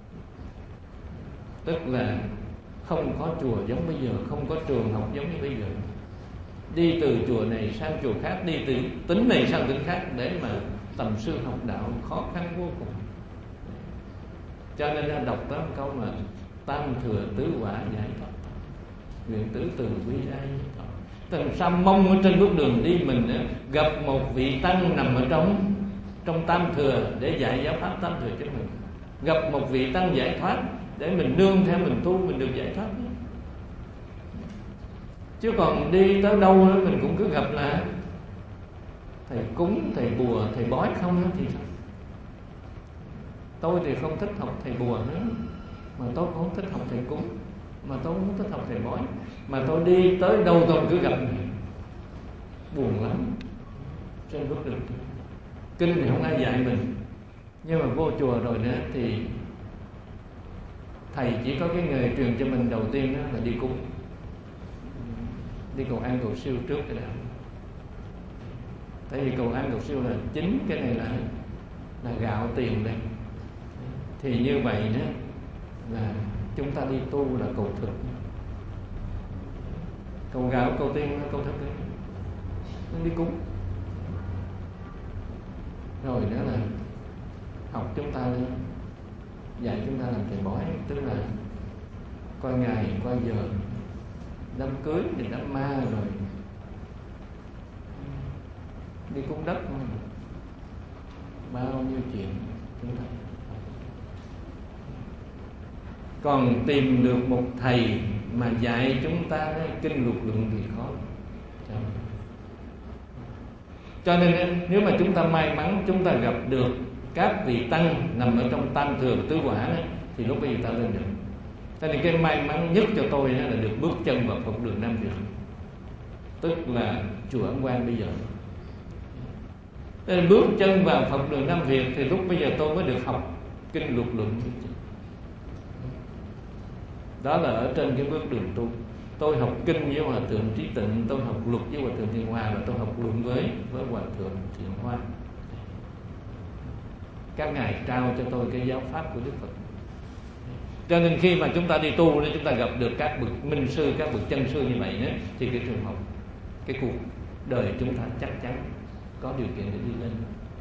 tức là không có chùa giống bây giờ, không có trường học giống như bây giờ. Đi từ chùa này sang chùa khác, đi từ tỉnh này sang tỉnh khác để mà tầm sư học đạo khó khăn vô cùng. Cho nên là đọc tới một câu mà tam thừa tứ quả giải thoát, nguyện tứ từ bi ai thoát. Làm sao mong ở trên bước đường đi mình gặp một vị tăng nằm ở trong trong tam thừa để dạy giáo pháp tam thừa cho mình, gặp một vị tăng giải thoát để mình nương theo mình tu mình được giải thoát. Chứ còn đi tới đâu đó mình cũng cứ gặp là thầy cúng, thầy bùa, thầy bói không thì sao? Tôi thì không thích học thầy bùa nữa, mà tôi cũng không thích học thầy cúng, mà tôi cũng không thích học thầy bói, mà tôi đi tới đâu tôi cứ gặp này. Buồn lắm. Trên bước đường kinh thì không ai dạy mình, nhưng mà vô chùa rồi nữa thì thầy chỉ có cái nghề truyền cho mình đầu tiên đó là đi cúng, đi cầu an cầu siêu trước cái đạo. Tại vì cầu an cầu siêu là chính cái này là là gạo tiền đây. Thì như vậy đó là chúng ta đi tu là cầu thực, cầu gạo cầu tiền cầu thực đấy, đi cúng. Rồi đó là học chúng ta dạy chúng ta làm thầy bói, tức là coi ngày coi giờ, đám cưới thì đám ma, rồi đi cúng đất, bao nhiêu chuyện chúng ta. còn tìm được một thầy mà dạy chúng ta kinh luật luận thì khó. Cho nên nếu mà chúng ta may mắn chúng ta gặp được các vị tăng nằm ở trong tam thừa tứ quả thì lúc bây giờ ta lên được. Cho nên cái may mắn nhất cho tôi là được bước chân vào Phật đường Nam Việt, tức là chùa Ấn Quang bây giờ. Nên bước chân vào Phật đường Nam Việt thì lúc bây giờ tôi mới được học kinh luật luận. Đó là ở trên cái bước đường tu. Tôi học kinh với Hòa Thượng Trí Tịnh, tôi học luật với Hòa Thượng Thiện Hòa, và tôi học luận với với Hòa Thượng Thiện Hoa. Các ngài trao cho tôi cái giáo pháp của Đức Phật. Cho nên khi mà chúng ta đi tu, nếu chúng ta gặp được các bậc minh sư, các bậc chân sư như vậy đó, thì cái trường học, cái cuộc đời chúng ta chắc chắn có điều kiện để đi lên.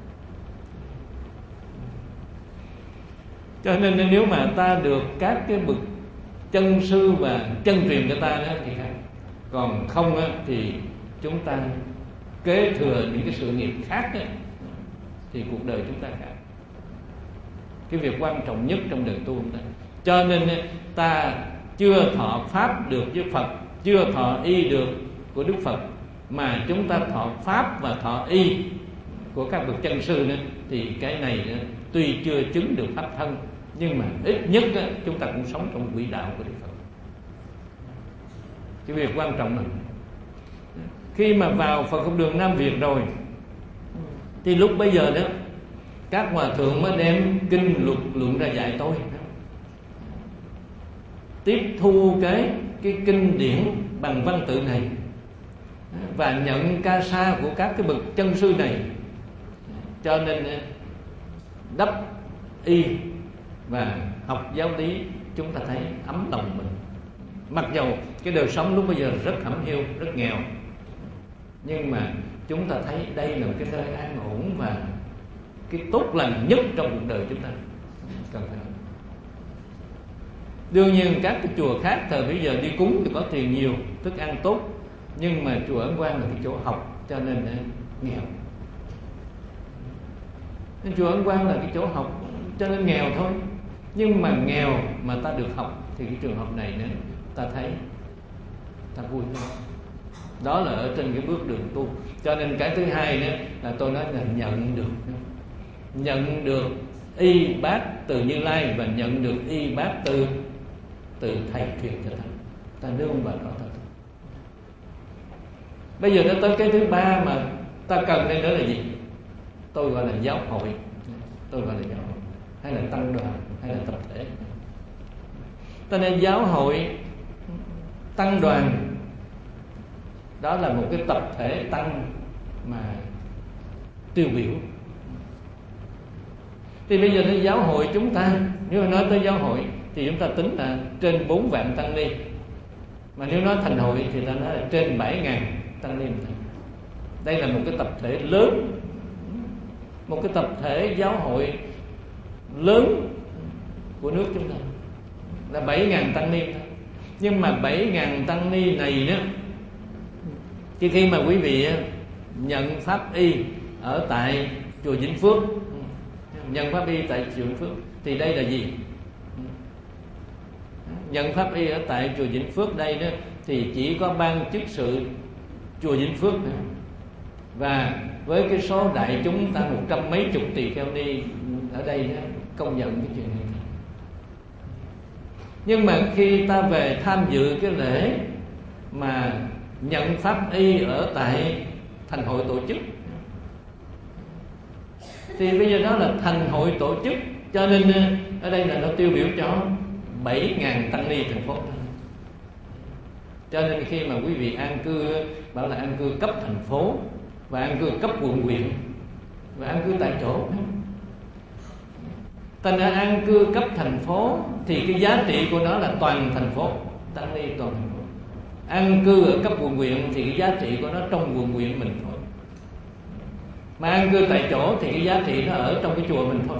Cho nên nếu mà ta được các cái bậc chân sư và chân truyền cho ta đó thì khác. Còn không đó, thì chúng ta kế thừa những cái sự nghiệp khác đó, thì cuộc đời chúng ta khác. Cái việc quan trọng nhất trong đời tu chúng ta. Cho nên ta chưa thọ pháp được với Phật, chưa thọ y được của Đức Phật, mà chúng ta thọ pháp và thọ y của các bậc chân sư nữa, thì cái này nữa, tuy chưa chứng được pháp thân, nhưng mà ít nhất đó, chúng ta cũng sống trong quỹ đạo của Đức Phật. Cái việc quan trọng là khi mà vào Phật học đường Nam Việt rồi, thì lúc bây giờ đó các hòa thượng mới đem kinh luật luận ra dạy tôi, tiếp thu cái cái kinh điển bằng văn tự này và nhận ca sa của các cái bậc chân sư này. Cho nên đắp y và học giáo lý, chúng ta thấy ấm lòng mình. Mặc dầu cái đời sống lúc bây giờ rất hẩm hiu, rất nghèo, nhưng mà chúng ta thấy đây là một cái nơi an ổn và cái tốt lành nhất trong cuộc đời chúng ta cần phải. Đương nhiên các cái chùa khác thời bây giờ đi cúng thì có tiền nhiều, thức ăn tốt, nhưng mà chùa Ấn Quang là cái chỗ học, cho nên nghèo. Nên chùa Ấn Quang là cái chỗ học, cho nên nghèo thôi. Nhưng mà nghèo mà ta được học thì cái trường học này nữa, ta thấy ta vui hơn. Đó là ở trên cái bước đường tu. Cho nên cái thứ hai nữa là tôi nói là nhận được, nhận được y bát từ Như Lai và nhận được y bát từ từ thầy truyền cho ta. Ta nương vào đó thôi. Bây giờ nó tới cái thứ ba mà ta cần đây nữa là gì? Tôi gọi là giáo hội, tôi gọi là giáo hội, hay là tăng đoàn, hay là tập thể. Cho nên giáo hội, tăng đoàn đó là một cái tập thể tăng mà tiêu biểu. Thì bây giờ cái giáo hội chúng ta, nếu mà nói tới giáo hội thì chúng ta tính là trên bốn vạn tăng ni. Mà nếu nói thành hội thì ta nói là trên bảy ngàn tăng ni. Đây là một cái tập thể lớn, một cái tập thể giáo hội lớn của nước chúng ta, là bảy ngàn tăng ni. Nhưng mà bảy ngàn tăng ni này đó, khi khi mà quý vị nhận pháp y ở tại chùa Vĩnh Phước, nhận pháp y tại chùa Vĩnh Phước thì đây là gì? Nhận pháp y ở tại chùa Vĩnh Phước đây đó thì chỉ có ban chức sự chùa Vĩnh Phước nữa. Và với cái số đại chúng ta một trăm mấy chục tỳ kheo ni ở đây đó, công nhận cái chuyện này. Nhưng mà khi ta về tham dự cái lễ mà nhận pháp y ở tại thành hội tổ chức thì bây giờ đó là thành hội tổ chức, cho nên ở đây là nó tiêu biểu cho bảy ngàn tăng ni thành phố. Cho nên khi mà quý vị an cư, bảo là an cư cấp thành phố và an cư cấp quận huyện và an cư tại chỗ. Thành ra an cư cấp thành phố thì cái giá trị của nó là toàn thành phố, tăng ni toàn thành phố. An cư ở cấp quận huyện thì cái giá trị của nó trong quận huyện mình thôi. Mà an cư tại chỗ thì cái giá trị nó ở trong cái chùa mình thôi.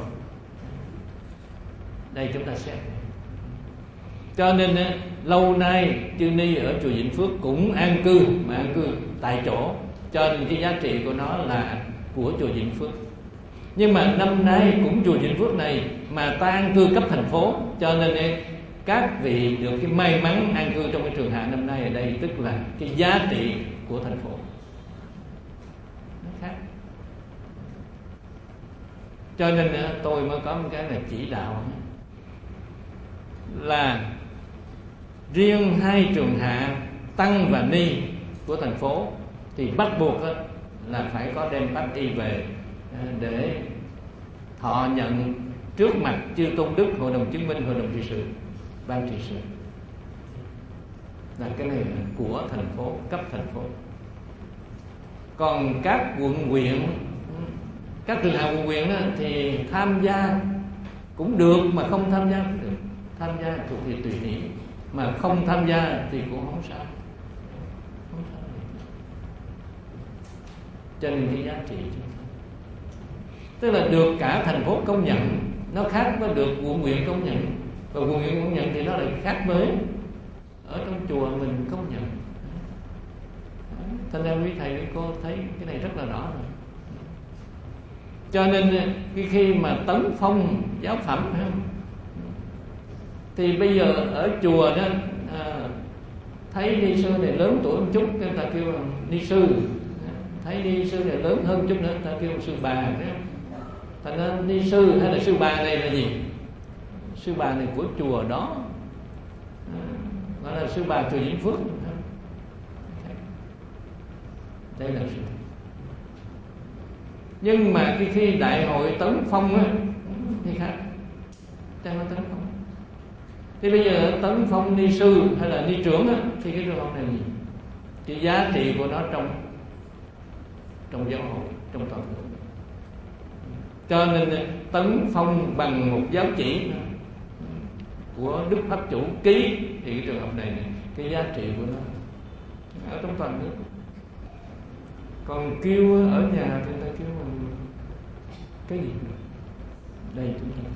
Đây chúng ta xét. Cho nên lâu nay chư ni ở chùa Vĩnh Phước cũng an cư, mà an cư tại chỗ, cho nên cái giá trị của nó là của chùa Vĩnh Phước. Nhưng mà năm nay cũng chùa Vĩnh Phước này mà ta an cư cấp thành phố, cho nên các vị được cái may mắn an cư trong cái trường hạ năm nay ở đây, tức là cái giá trị của thành phố nó khác. Cho nên tôi mới có một cái là chỉ đạo là riêng hai trường hạ tăng và ni của thành phố thì bắt buộc là phải có đem pháp y về để thọ nhận trước mặt chư tôn đức, hội đồng chứng minh, hội đồng trị sự, ban trị sự. Là cái này là của thành phố, cấp thành phố. Còn các quận huyện, các trường học quận huyện đó, thì tham gia cũng được mà không tham gia cũng được. Tham gia thuộc thì tùy hỷ, mà không tham gia thì cũng không sao. Không sao. Cho nên cái giá trị tức là được cả thành phố công nhận, nó khác với được quận huyện công nhận. Và quận huyện công nhận thì nó lại khác với ở trong chùa mình công nhận. Thành ra quý thầy quý cô thấy cái này rất là rõ rồi. Cho nên khi, khi mà tấn phong giáo phẩm thì bây giờ ở chùa đó à, thấy ni sư này lớn tuổi một chút, người ta kêu ni sư. Thấy ni sư này lớn hơn chút nữa, người ta kêu sư bà. Thành ra ni sư hay là sư bà này là gì? Sư bà này của chùa đó, gọi là sư bà chùa Vĩnh Phước. Đây là sự. Nhưng mà khi, khi đại hội tấn phong á thì khác. Đang nói tấn phong. Thì bây giờ tấn phong ni sư hay là ni trưởng á, thì cái trường hợp này là gì? Cái giá trị của nó trong trong giáo hội, trong toàn thể. Cho nên tấn phong bằng một giáo chỉ của Đức Pháp Chủ ký thì cái trường hợp này, này cái giá trị của nó ở trong toàn nước. Còn kêu ở nhà thì người ta kêu cái gì? Đây chúng ta.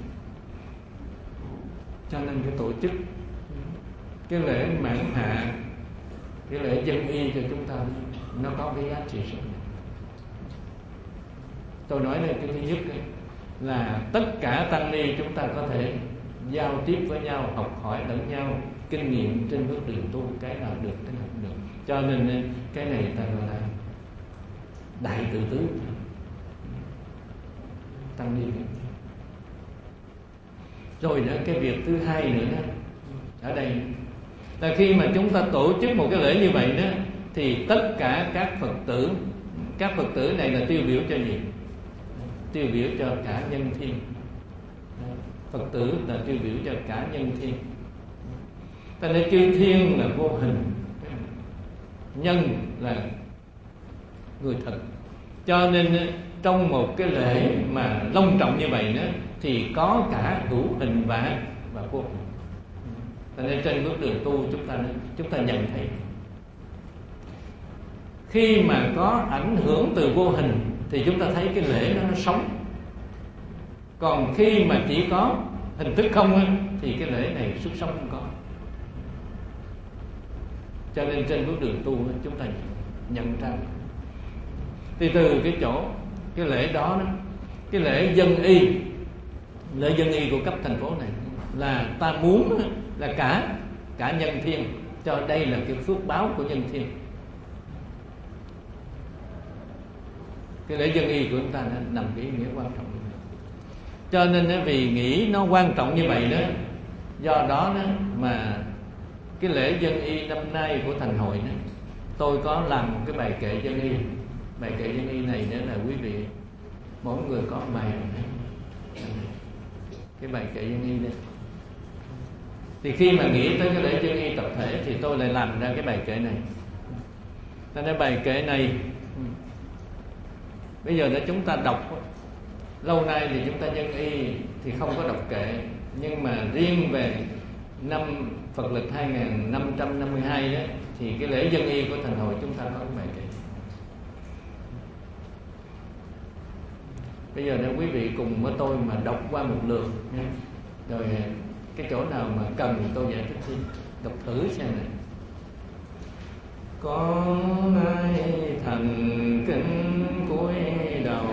Cho nên cái tổ chức cái lễ mãn hạ, cái lễ dân y cho chúng ta nó có cái giá trị rất nhiều. Tôi nói đây cái thứ nhất ấy, là tất cả tăng ni chúng ta có thể giao tiếp với nhau, học hỏi lẫn nhau kinh nghiệm trên bước đường tu, cái nào được cái nào không được. Cho nên cái này ta gọi là đại tự tứ, tăng ni. Rồi nữa cái việc thứ hai nữa đó, ở đây là khi mà chúng ta tổ chức một cái lễ như vậy đó, thì tất cả các Phật tử, các Phật tử này là tiêu biểu cho gì? Tiêu biểu cho cả nhân thiên. Phật tử là tiêu biểu cho cả nhân thiên. Ta nói chư thiên là vô hình, nhân là người thật. Cho nên trong một cái lễ mà long trọng như vậy đó, thì có cả hữu hình và và vô hình. Cho nên trên bước đường tu chúng ta chúng ta nhận thấy, khi mà có ảnh hưởng từ vô hình thì chúng ta thấy cái lễ nó, nó sống. Còn khi mà chỉ có hình thức không á, thì cái lễ này sức sống không có. Cho nên trên bước đường tu chúng ta nhận ra. Thì từ cái chỗ cái lễ đó, đó cái lễ dân y, lễ dân y của cấp thành phố này là ta muốn là cả cả nhân thiên, cho đây là cái phước báo của nhân thiên. Cái lễ dân y của chúng ta nó nằm cái ý nghĩa quan trọng. Cho nên vì nghĩ nó quan trọng như vậy đó, do đó, đó mà cái lễ dân y năm nay của thành hội đó, tôi có làm một cái bài kệ dân y. Bài kệ dân y này nữa là quý vị mỗi người có bài này. Cái bài kệ dân y đây. Thì khi mà nghĩ tới cái lễ dân y tập thể thì tôi lại làm ra cái bài kệ này. Cho nên bài kệ này bây giờ để chúng ta đọc, lâu nay thì chúng ta dân y thì không có đọc kệ, nhưng mà riêng về năm Phật lịch hai nghìn năm trăm năm mươi hai đó, thì cái lễ dân y của thành hội chúng ta có cái bài kệ. Bây giờ để quý vị cùng với tôi mà đọc qua một lượt nha. Rồi cái chỗ nào mà cần tôi giải thích thêm, đọc thử xem này. Con ai thành kính cúi đầu,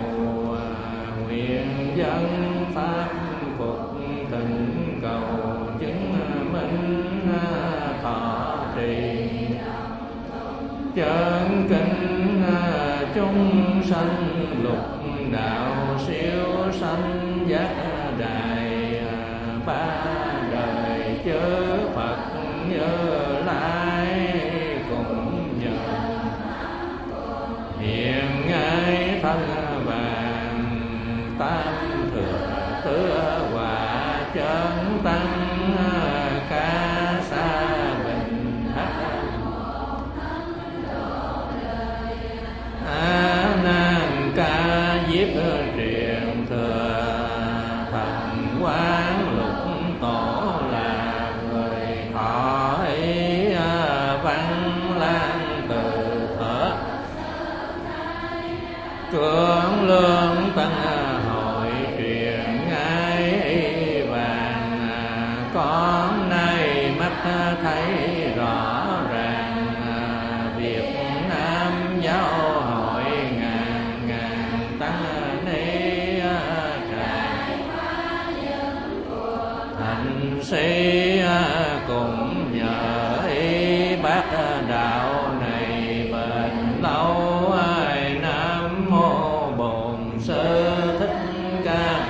nguyện dân pháp phục tình cầu chứng minh chân kinh chúng sanh lục đạo siêu sanh giác đại ba đời chớ Phật Như Lai cũng nhờ hiện ngay thân vàng tam thừa tứ hòa chân tăng ca sa bình hạnh a nan ca diếp truyền thừa thần quán lục tổ là người thọ ý văn lan từ thở cưỡng lương tăng hội truyền ngay vàng con nay mắt thấy rõ ràng Việt Nam giáo hội ngàn ngàn tăng ni tràng thành sĩ cùng nhờ ý bác đạo này bền lâu. Ai Nam mô Bổn Sư Thích Ca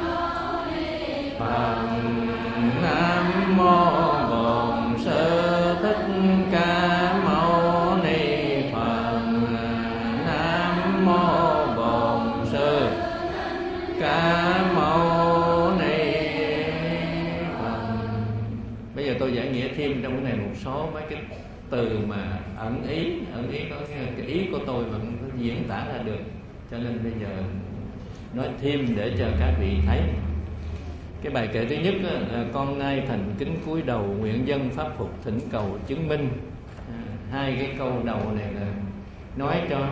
Phật. Nam mô Bổn Sư Thích Ca Mâu Ni Phật. Nam mô Bổn Sư Ca Mâu Ni Phật. Bây giờ tôi giải nghĩa thêm trong cái này một số mấy cái từ mà ẩn ý, ẩn ý có cái ý của tôi mà không có diễn tả ra được, cho nên bây giờ nói thêm để cho các vị thấy. Cái bài kệ thứ nhất là con nay thành kính cúi đầu nguyện dân pháp phục thỉnh cầu chứng minh. À, hai cái câu đầu này là nói cho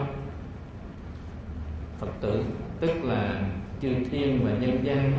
Phật tử, tức là chư thiên và nhân gian,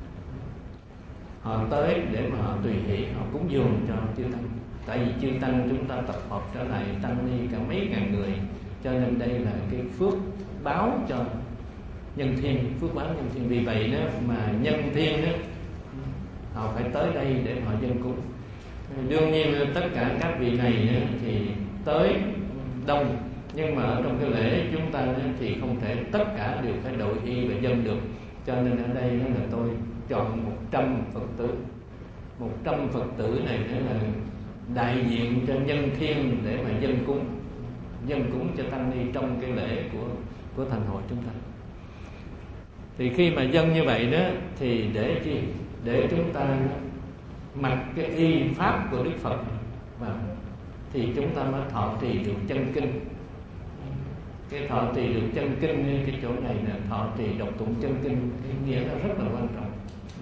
họ tới để mà họ tùy hỷ, họ cúng dường cho chư tăng. Tại vì chư tăng chúng ta tập hợp trở lại tăng ni cả mấy ngàn người, cho nên đây là cái phước báo cho nhân thiên, phước báo nhân thiên. Vì vậy đó mà nhân thiên đó họ phải tới đây để họ dâng cúng. Đương nhiên tất cả các vị này thì tới đông, nhưng mà ở trong cái lễ chúng ta thì không thể tất cả đều phải đội y và dâng được, cho nên ở đây là tôi chọn một trăm Phật tử. Một trăm Phật tử này là đại diện cho nhân thiên để mà dâng cúng, dâng cúng cho tăng ni trong cái lễ của của thành hội chúng ta. Thì khi mà dâng như vậy đó thì để chi? Để chúng ta mặc cái y pháp của Đức Phật và thì chúng ta mới thọ trì được chân kinh. Cái thọ trì được chân kinh, cái chỗ này là thọ trì đọc tụng chân kinh, cái nghĩa nó rất là quan trọng.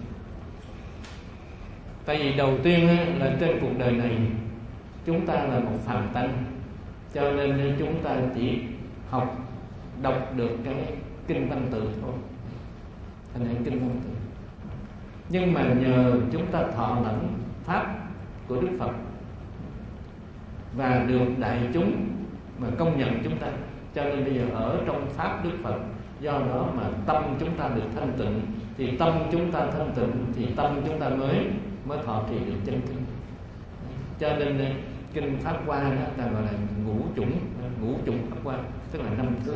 Tại vì đầu tiên là trên cuộc đời này chúng ta là một phàm tăng, cho nên chúng ta chỉ học đọc được cái kinh văn tự thôi, thành ra kinh văn tự. Nhưng mà nhờ chúng ta thọ lãnh pháp của Đức Phật và được đại chúng mà công nhận chúng ta, cho nên bây giờ ở trong pháp Đức Phật, do đó mà tâm chúng ta được thanh tịnh. Thì tâm chúng ta thanh tịnh thì tâm chúng ta mới mới thọ trì được chân kinh. Cho nên kinh Pháp Hoa đó là gọi là ngũ chủng, ngũ chủng Pháp Hoa, tức là năm thứ.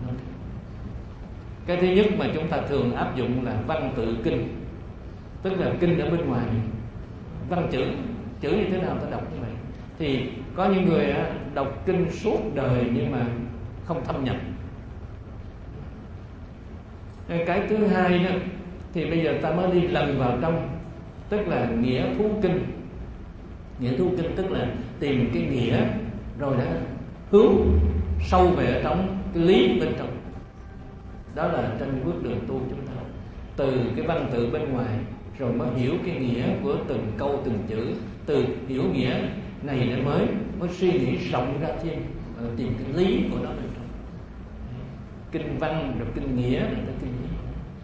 Cái thứ nhất mà chúng ta thường áp dụng là văn tự kinh, tức là kinh ở bên ngoài, văn chữ, chữ như thế nào ta đọc như vậy. Thì có những người đọc kinh suốt đời nhưng mà không thâm nhập. Cái thứ hai đó thì bây giờ ta mới đi lần vào trong, tức là nghĩa thú kinh. Nghĩa thú kinh tức là tìm cái nghĩa rồi đã hướng sâu về ở trong cái lý bên trong. Đó là trên bước đường tu chúng ta, từ cái văn tự bên ngoài rồi mới hiểu cái nghĩa của từng câu từng chữ, từ hiểu nghĩa này để mới mới suy nghĩ rộng ra thêm, tìm cái lý của nó bên trong. Kinh văn rồi kinh nghĩa rồi tới kinh lý.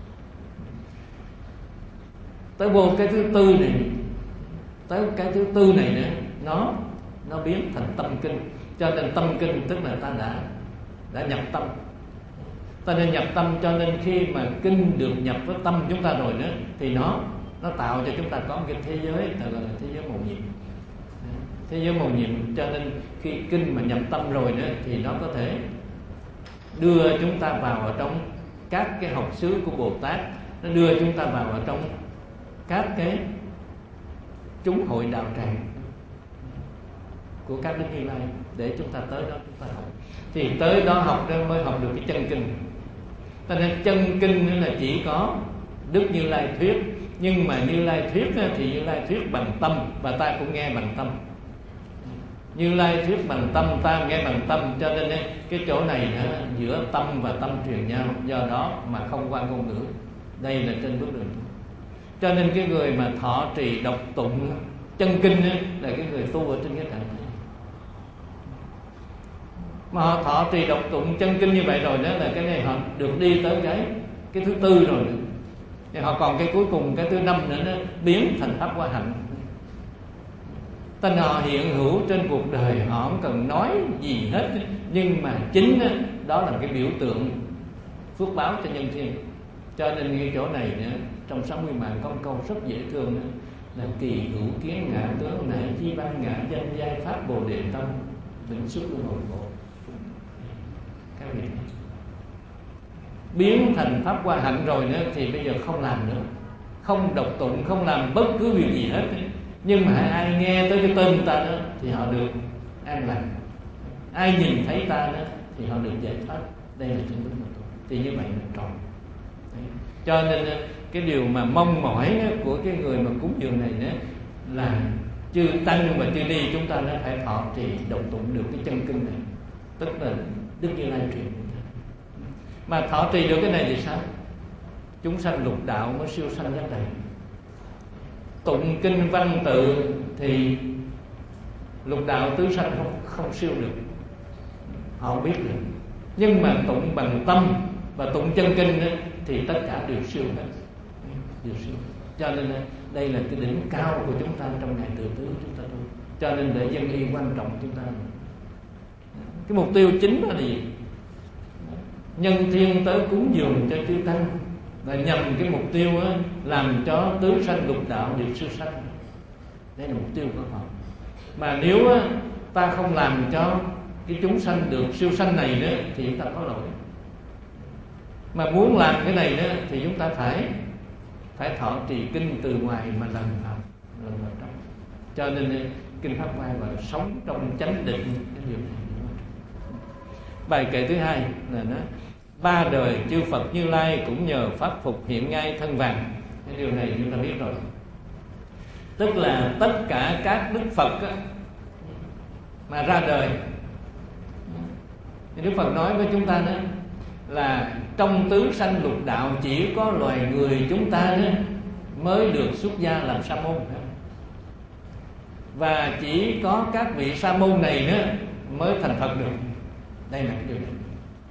Tới vô cái thứ tư này, tới cái thứ tư này nữa, nó nó biến thành tâm kinh. Cho nên tâm kinh tức là ta đã đã nhập tâm. Ta nên nhập tâm, cho nên khi mà kinh được nhập với tâm chúng ta rồi nữa thì nó nó tạo cho chúng ta có một cái thế giới, gọi là thế giới màu nhiệm. thế giới màu nhiệm. Cho nên khi kinh mà nhập tâm rồi đó thì nó có thể đưa chúng ta vào ở trong các cái học xứ của Bồ Tát, nó đưa chúng ta vào ở trong các cái chúng hội đạo tràng của các đức Như Lai, để chúng ta tới đó chúng ta học. Thì tới đó học đó mới học được cái chân kinh. Cho nên chân kinh là chỉ có Đức Như Lai thuyết, nhưng mà Như Lai thuyết thì Như Lai thuyết bằng tâm, và ta cũng nghe bằng tâm. Như Lai thuyết bằng tâm, ta nghe bằng tâm. Cho nên cái chỗ này giữa tâm và tâm truyền nhau, do đó mà không qua ngôn ngữ. Đây là trên bước đường. Cho nên cái người mà thọ trì đọc tụng chân kinh là cái người tu ở trên cái cảnh này. Mà họ thọ trì đọc tụng chân kinh như vậy rồi đó, là cái này họ được đi tới cái cái thứ tư rồi. Thì họ còn cái cuối cùng, cái thứ năm nữa, nó biến thành pháp hoa hạnh. Tên họ hiện hữu trên cuộc đời, họ không cần nói gì hết, nhưng mà chính đó là cái biểu tượng phước báo cho nhân thiên. Cho nên cái chỗ này nữa, trong sáu mươi mạng có một câu rất dễ thương nữa, là kỳ hữu kiến ngã tướng nại chi văn ngã danh giai pháp bồ đề tâm vĩnh xuất luân hồi bộ. Các vị biến thành pháp hoa hạnh rồi nữa thì bây giờ không làm nữa, không đọc tụng, không làm bất cứ việc gì hết. Nhưng mà ai nghe tới cái tên ta đó thì họ được an lành, ai nhìn thấy ta đó thì họ được giải thoát. Đây là chân đúng mà. Thì như vậy là tròn. Cho nên cái điều mà mong mỏi của cái người mà cúng dường này nữa là chư tăng và chư ni chúng ta nó phải thọ trì đọc tụng được cái chân kinh này, tức là Đức Như Lai truyền. Mà thọ trì được cái này thì sao? Chúng sanh lục đạo mới siêu sanh giác đầy. Tụng kinh văn tự thì lục đạo tứ sanh không không siêu được, họ không biết được. Nhưng mà tụng bằng tâm và tụng chân kinh ấy, thì tất cả đều siêu hết, đều siêu. Cho nên đây là cái đỉnh cao của chúng ta trong ngày tự tứ chúng ta tu. Cho nên để dân y quan trọng chúng ta. Cái mục tiêu chính là gì? Nhân thiên tới cúng dường cho chư tăng, và nhằm cái mục tiêu á, làm cho tứ sanh lục đạo được siêu sanh. Đây là mục tiêu của họ. Mà nếu á, ta không làm cho cái chúng sanh được siêu sanh này nữa thì chúng ta có lỗi. Mà muốn làm cái này nữa thì chúng ta phải phải thọ trì kinh từ ngoài mà lần vào, lần vào trong. Cho nên kinh pháp hoa và sống trong chánh định cái điều này. Bài kệ thứ hai là nó ba đời chư Phật Như Lai cũng nhờ pháp phục hiện ngay thân vàng. Cái điều này chúng ta biết rồi. Tức là tất cả các đức Phật á, mà ra đời thì Đức Phật nói với chúng ta đó là trong tứ sanh lục đạo chỉ có loài người chúng ta đó mới được xuất gia làm sa môn, và chỉ có các vị sa môn này nữa mới thành Phật được. Đây là cái điều này.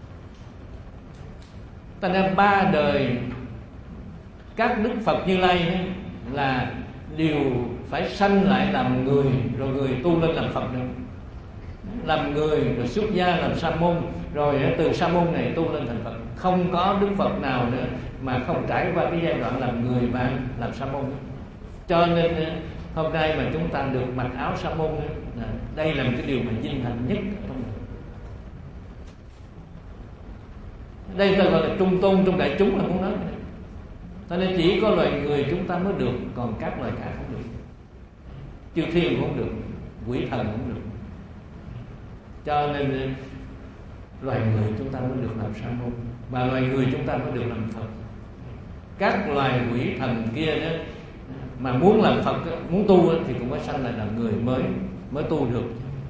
Ta nên ba đời các đức Phật Như Lai ấy, là đều phải sanh lại làm người, rồi người tu lên làm Phật nữa. Làm người rồi xuất gia làm sa môn, rồi từ sa môn này tu lên thành Phật. Không có đức Phật nào nữa mà không trải qua cái giai đoạn làm người và làm sa môn nữa. Cho nên hôm nay mà chúng ta được mặc áo sa môn nữa, đây là một cái điều mà vinh hạnh nhất trong đời. Đây ta gọi là trung tôn trong đại chúng là muốn nói. Cho nên chỉ có loài người chúng ta mới được, còn các loài khác không được. Chư thiên cũng không được, quỷ thần cũng không được. Cho nên loài người chúng ta mới được làm sa môn, và loài người chúng ta mới được làm Phật. Các loài quỷ thần kia đó mà muốn làm Phật, muốn tu thì cũng phải sanh lại làm người mới mới tu được.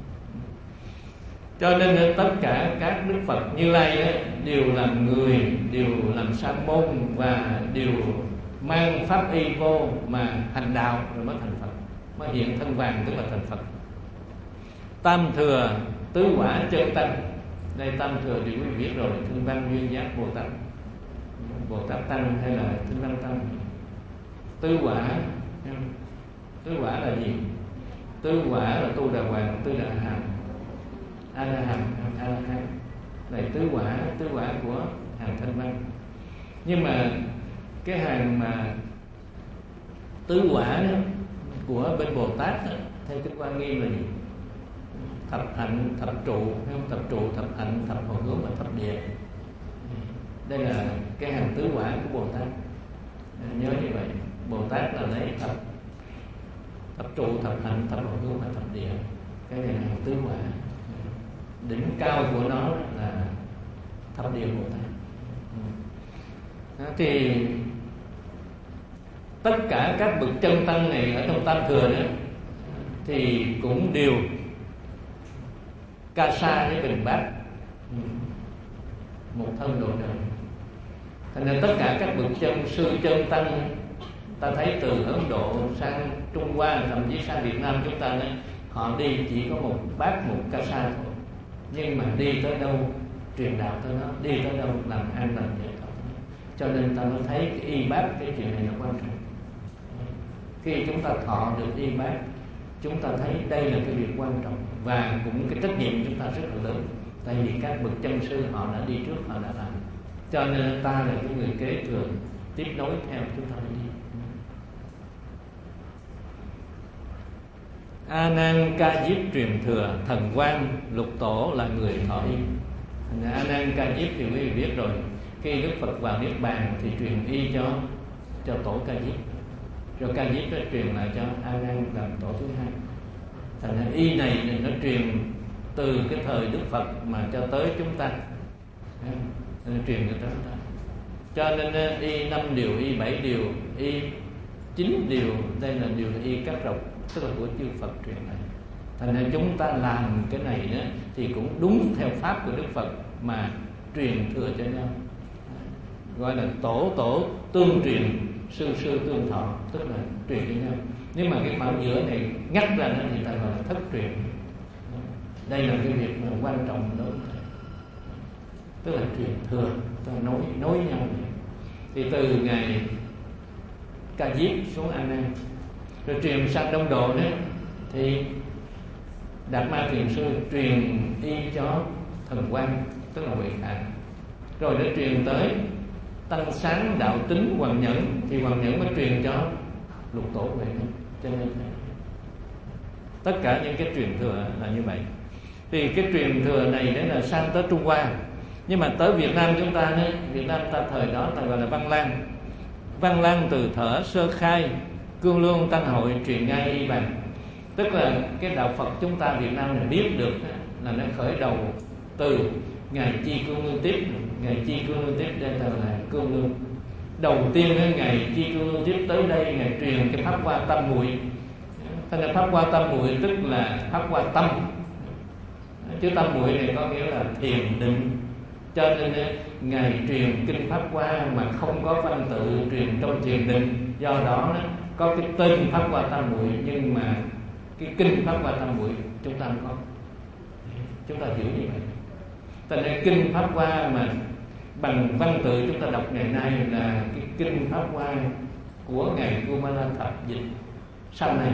Cho nên tất cả các đức Phật Như Lai đó, đều làm người, đều làm sa môn, và đều mang pháp y vô mà hành đạo rồi mới thành Phật, mới hiện thân vàng tức là thành Phật. Tam thừa tứ quả chân tăng. Đây tam thừa thì quý vị biết rồi, Thanh Văn Duyên Giác Bồ Tát, Bồ Tát Tăng hay là Thanh Văn Tăng. Tứ quả, tứ quả là gì? Tứ quả là tu đà hoàng, tứ đà hàm, a la hàm, a la hán. Này tứ quả, tứ quả của hàng Thanh Văn. Nhưng mà cái hàng mà tứ quả đó, của bên Bồ Tát đó, theo Kinh Hoa Nghiêm là gì? thập hạnh, thập trụ, thập trụ, thập hạnh, thập hồi hướng và thập địa. Đây là cái hàng tứ quả của Bồ Tát. Nhớ như vậy, Bồ Tát là lấy thập thập trụ, thập hạnh, thập hồi hướng và thập địa. Cái này là hàng tứ quả. Đỉnh cao của nó là thập địa Bồ Tát. Thì tất cả các bậc chân tăng này ở trong Tam Thừa đó thì cũng đều ca sa với Bình Bát, một thân độ đời. Thành ra tất cả các bậc chân sư chân tăng, ta thấy từ Ấn Độ sang Trung Hoa, thậm chí sang Việt Nam chúng ta này, họ đi chỉ có một bát, một ca sa thôi, nhưng mà đi tới đâu truyền đạo tới đó, đi tới đâu làm an lành vậy thôi. Cho nên ta mới thấy cái y bát, cái chuyện này là quan trọng. Khi chúng ta thọ được y bát, chúng ta thấy đây là cái việc quan trọng và cũng cái trách nhiệm chúng ta rất là lớn. Tại vì các bậc chân sư họ đã đi trước, họ đã làm, cho nên ta là cái người kế thừa, tiếp nối theo chúng ta đi. A Nan Ca Diếp truyền thừa, thần quan lục tổ là người thọ y. A Nan Ca Diếp thì quý vị biết rồi, khi Đức Phật vào niết bàn thì truyền y cho cho tổ Ca Diếp, rồi Ca Diếp nó truyền lại cho A Nan làm tổ thứ hai. Thành ra y này nó truyền từ cái thời Đức Phật mà cho tới chúng ta, nó truyền cho tới chúng ta. Cho nên y năm điều, y bảy điều, y chín điều, đây là điều là y cắt rộng, tức là của chư Phật truyền này. Thành ra chúng ta làm cái này đó thì cũng đúng theo pháp của Đức Phật mà truyền thừa cho nhau, gọi là tổ tổ tương truyền, sư sư tương thọ, tức là truyền cho nhau. Nhưng mà cái khoảng giữa này ngắt ra đó thì ta gọi là thất truyền. Đây là cái việc mà quan trọng lớn, tức là truyền thừa, ta nối nối nhau. Thì từ ngày Ca Diếp xuống A Nan, rồi truyền sang Đông Độ đấy, thì Đạt Ma Thiền Sư truyền y cho thần quan, tức là Huệ Khả. Rồi để truyền tới Tăng Sáng Đạo Tính Hoàng Nhẫn, thì Hoàng Nhẫn mới truyền cho lục tổ Huệ Khả. Cho nên tất cả những cái truyền thừa là như vậy. Thì cái truyền thừa này đấy là sang tới Trung Hoa. Nhưng mà tới Việt Nam chúng ta đấy, Việt Nam ta thời đó ta gọi là Văn Lang. Văn Lang từ thở sơ khai, Cương Lương Tăng Hội truyền ngay y bàn. Tức là cái đạo Phật chúng ta Việt Nam này biết được là nó khởi đầu từ ngày Chi Cương Lương Tiếp. Ngày Chi Cương Lương Tiếp đây là Cương Lương. Đầu tiên ngày Chi Cương Lương Tiếp tới đây, ngày truyền cái pháp hoa tam muội. Thế là pháp hoa tam muội tức là pháp hoa tâm, chứ tam muội này có nghĩa là thiền định. Cho nên ngài truyền kinh pháp hoa mà không có văn tự truyền trong thiền định, do đó có cái tên pháp hoa tam muội, nhưng mà cái kinh pháp hoa tam muội chúng ta không có. Chúng ta hiểu như vậy. Tại nên kinh pháp hoa mà bằng văn tự chúng ta đọc ngày nay là cái kinh pháp hoa của ngài Kumara Thập Dịch sau này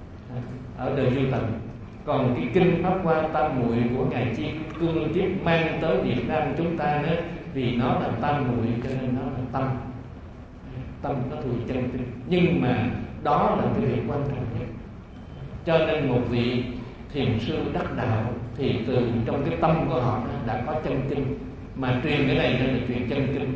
ở đời Du Tần. Còn cái kinh pháp hoa tam muội của ngài Chi Cương Lương Tiếp mang tới Việt Nam chúng ta đó, vì nó là tam muội cho nên nó là tâm, tâm nó thuộc chân kinh. Nhưng mà đó là cái việc quan trọng nhất. Cho nên một vị thiền sư đắc đạo thì từ trong cái tâm của họ đã có chân kinh, mà truyền cái này nên là truyền chân kinh,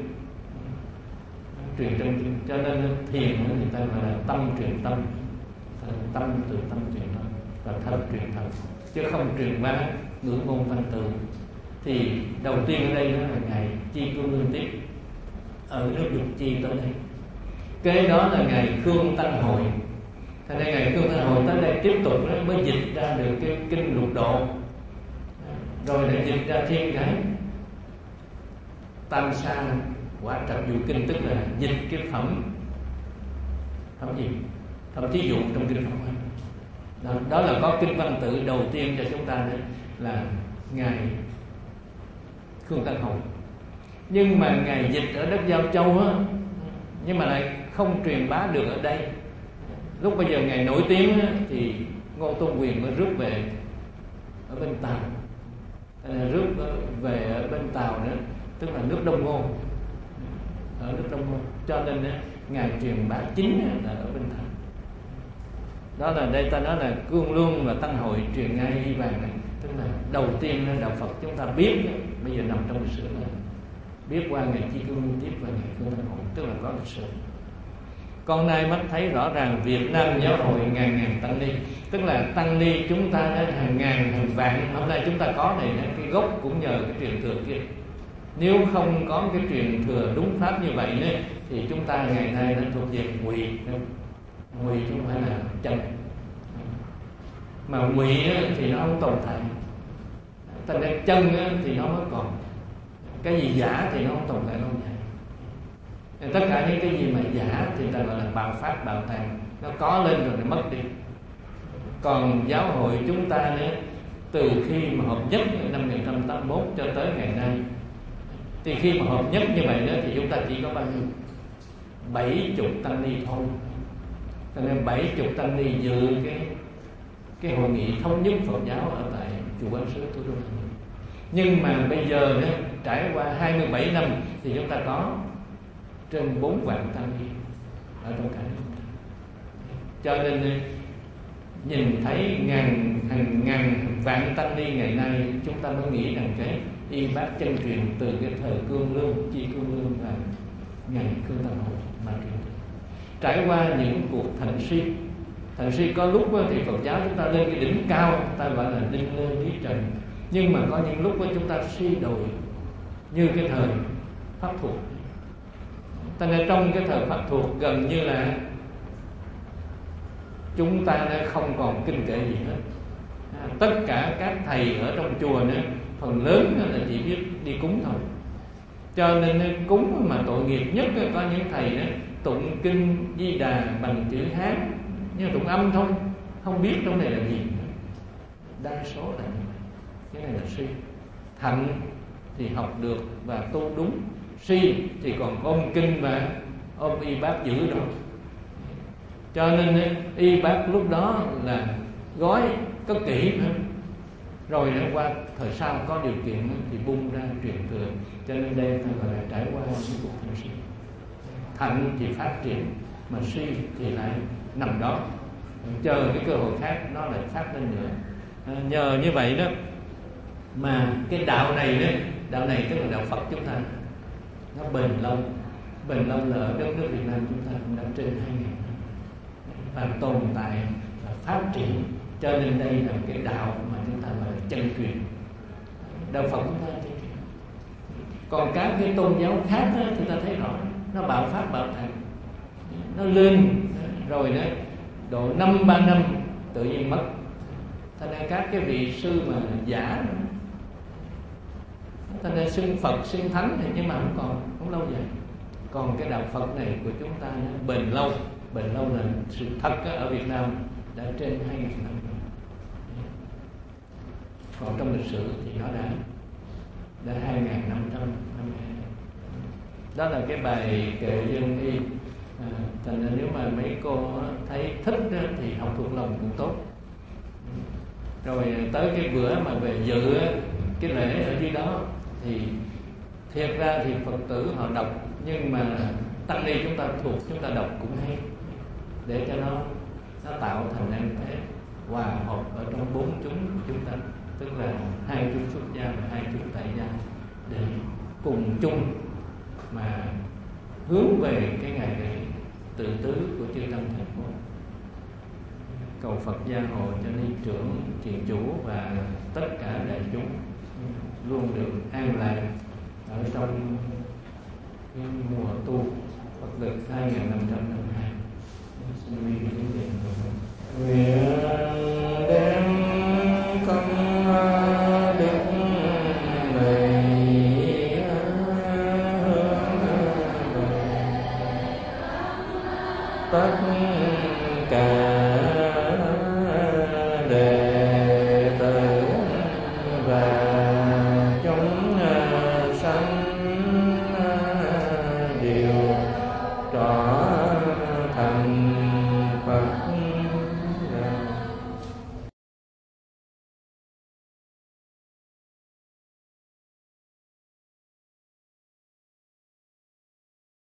truyền chân kinh. Cho nên thiền người ta gọi là tâm truyền tâm, tâm từ tâm truyền tâm, và thân truyền thân, chứ không truyền bá ngữ ngôn văn tự. Thì đầu tiên ở đây đó là ngài Chi Cương Lương Tiếp ở nước Lục Chi tới đây. Kế đó là ngài Khương Tăng Hội. Thành ra ngài Khương Tăng Hội tới đây tiếp tục đó mới dịch ra được cái kinh Lục Độ, rồi lại dịch ra thêm cái Tam Sa Quả Trật Dụ Kinh, tức là dịch cái phẩm phẩm gì phẩm thí dụ trong kinh Pháp Hoa. Đó, đó là có kinh văn tự đầu tiên cho chúng ta đấy, là ngài Khương Tăng Hội. Nhưng mà ngài dịch ở đất Giao Châu á, nhưng mà lại không truyền bá được ở đây. Lúc bây giờ ngài nổi tiếng á, thì Ngô Tôn Quyền mới rước về ở bên Tàu, rước về ở bên Tàu nữa, tức là nước Đông Ngô, ở nước Đông Ngô. Cho nên á, ngài truyền bá chính là ở bên Tàu. Đó là đây ta nói là Cương Lương và Tăng Hội truyền ngay y vàng này. Tức là đầu tiên đạo Phật chúng ta biết bây giờ nằm trong lịch sử là biết qua ngày Chi Cương Liên Tiếp và ngày Phương Thanh Hội, tức là có lịch sử. Con nay mắt thấy rõ ràng Việt Nam giáo hội ngàn ngàn tăng ni, tức là tăng ni chúng ta đã hàng ngàn hàng vạn, hôm nay chúng ta có này cái gốc cũng nhờ cái truyền thừa kia. Nếu không có cái truyền thừa đúng pháp như vậy nữa, thì chúng ta ngày nay đã thuộc về ngụy. Ngụy chứ không phải là chân. Mà ngụy thì nó không tồn tại, thành ra chân thì nó mới còn. Cái gì giả thì nó không tồn tại lâu dài. Tất cả những cái gì mà giả thì ta gọi là bạo pháp, bạo tàn, nó có lên rồi nó mất đi. Còn giáo hội chúng ta nữa, từ khi mà hợp nhất năm một nghìn chín trăm tám mươi mốt cho tới ngày nay, thì khi mà hợp nhất như vậy nữa thì chúng ta chỉ có bao nhiêu? Bảy chục tăng ni thôi. Cho nên bảy chục tăng ni dự cái cái hội nghị thống nhất Phật giáo ở tại chùa Quán Sứ thủ đô. Nhưng mà bây giờ nữa, trải qua hai mươi bảy năm thì chúng ta có trên bốn vạn tăng ni ở trong cả nước. Cho nên nhìn thấy ngàn hàng ngàn vạn tăng ni ngày nay, chúng ta mới nghĩ rằng cái y bác chân truyền từ cái thời Cương Lương, Chi Cương Lương và ngày Cương Thanh Hội mà truyền. Trải qua những cuộc thành suy, thành suy có lúc thì Phật giáo chúng ta lên cái đỉnh cao, ta gọi là đinh lên lý trần. Nhưng mà có những lúc chúng ta suy đồi, như cái thời Pháp thuộc. Ta nên trong cái thời Pháp thuộc gần như là chúng ta đã không còn kinh kệ gì hết. À, tất cả các thầy ở trong chùa nữa, phần lớn là chỉ biết đi cúng thôi. Cho nên cúng mà tội nghiệp nhất có những thầy đó tụng kinh Di Đà bằng chữ Hán, nhưng tụng âm thôi, không biết trong này là gì. Đa số là như vậy. Cái này là suy. Thạnh thì học được và tu đúng, suy thì còn ôm kinh và ôm y bác giữ rồi. Cho nên y bác lúc đó là gói cất kỹ nữa, rồi nữa qua thời sau có điều kiện thì bung ra truyền thừa. Cho nên đây ta gọi là trải qua những cuộc thành suy. Thạnh thì phát triển, mà suy thì lại nằm đó, chờ cái cơ hội khác nó lại phát lên nữa. À, nhờ như vậy đó mà cái đạo này đó, đạo này tức là đạo Phật chúng ta, nó bền lâu. Bền lâu là ở đất nước Việt Nam chúng ta cũng đã trên hai nghìn năm và tồn tại và phát triển. Cho nên đây là cái đạo mà chúng ta gọi là chân truyền, đạo Phật chúng ta chân truyền. Còn các cái tôn giáo khác đó, thì ta thấy rõ nó bạo phát bạo thành, nó lên rồi đó độ năm ba năm tự nhiên mất. Thành ra các cái vị sư mà giả, thành ra xưng Phật xưng Thánh thì nhưng mà không còn, không lâu dài. Còn cái đạo Phật này của chúng ta nó bền lâu, bền lâu là sự thật ở Việt Nam đã trên hai nghìn năm. Còn trong lịch sử thì nó đã đã hai nghìn năm trăm năm. Đó là cái bài kệ dân y. À, thành ra nếu mà mấy cô thấy thích thì học thuộc lòng cũng tốt. Rồi tới cái bữa mà về dự cái lễ ở dưới đó thì thiệt ra thì Phật tử họ đọc, nhưng mà tăng ni chúng ta thuộc chúng ta đọc cũng hay, để cho nó nó tạo thành năng thế hòa hợp ở trong bốn chúng của chúng ta, tức là hai chúng xuất gia và hai chúng tại gia, để cùng chung mà hướng về cái ngày lễ tự tứ của chư tăng thành phố. Cầu Phật gia hộ cho ni trưởng, thiền chủ và tất cả đại chúng luôn được an lạc ở trong cái mùa tu Phật lực hai nghìn năm trăm năm mươi hai. Xin quý vị kính niệm nguyện đem công đức này tất cả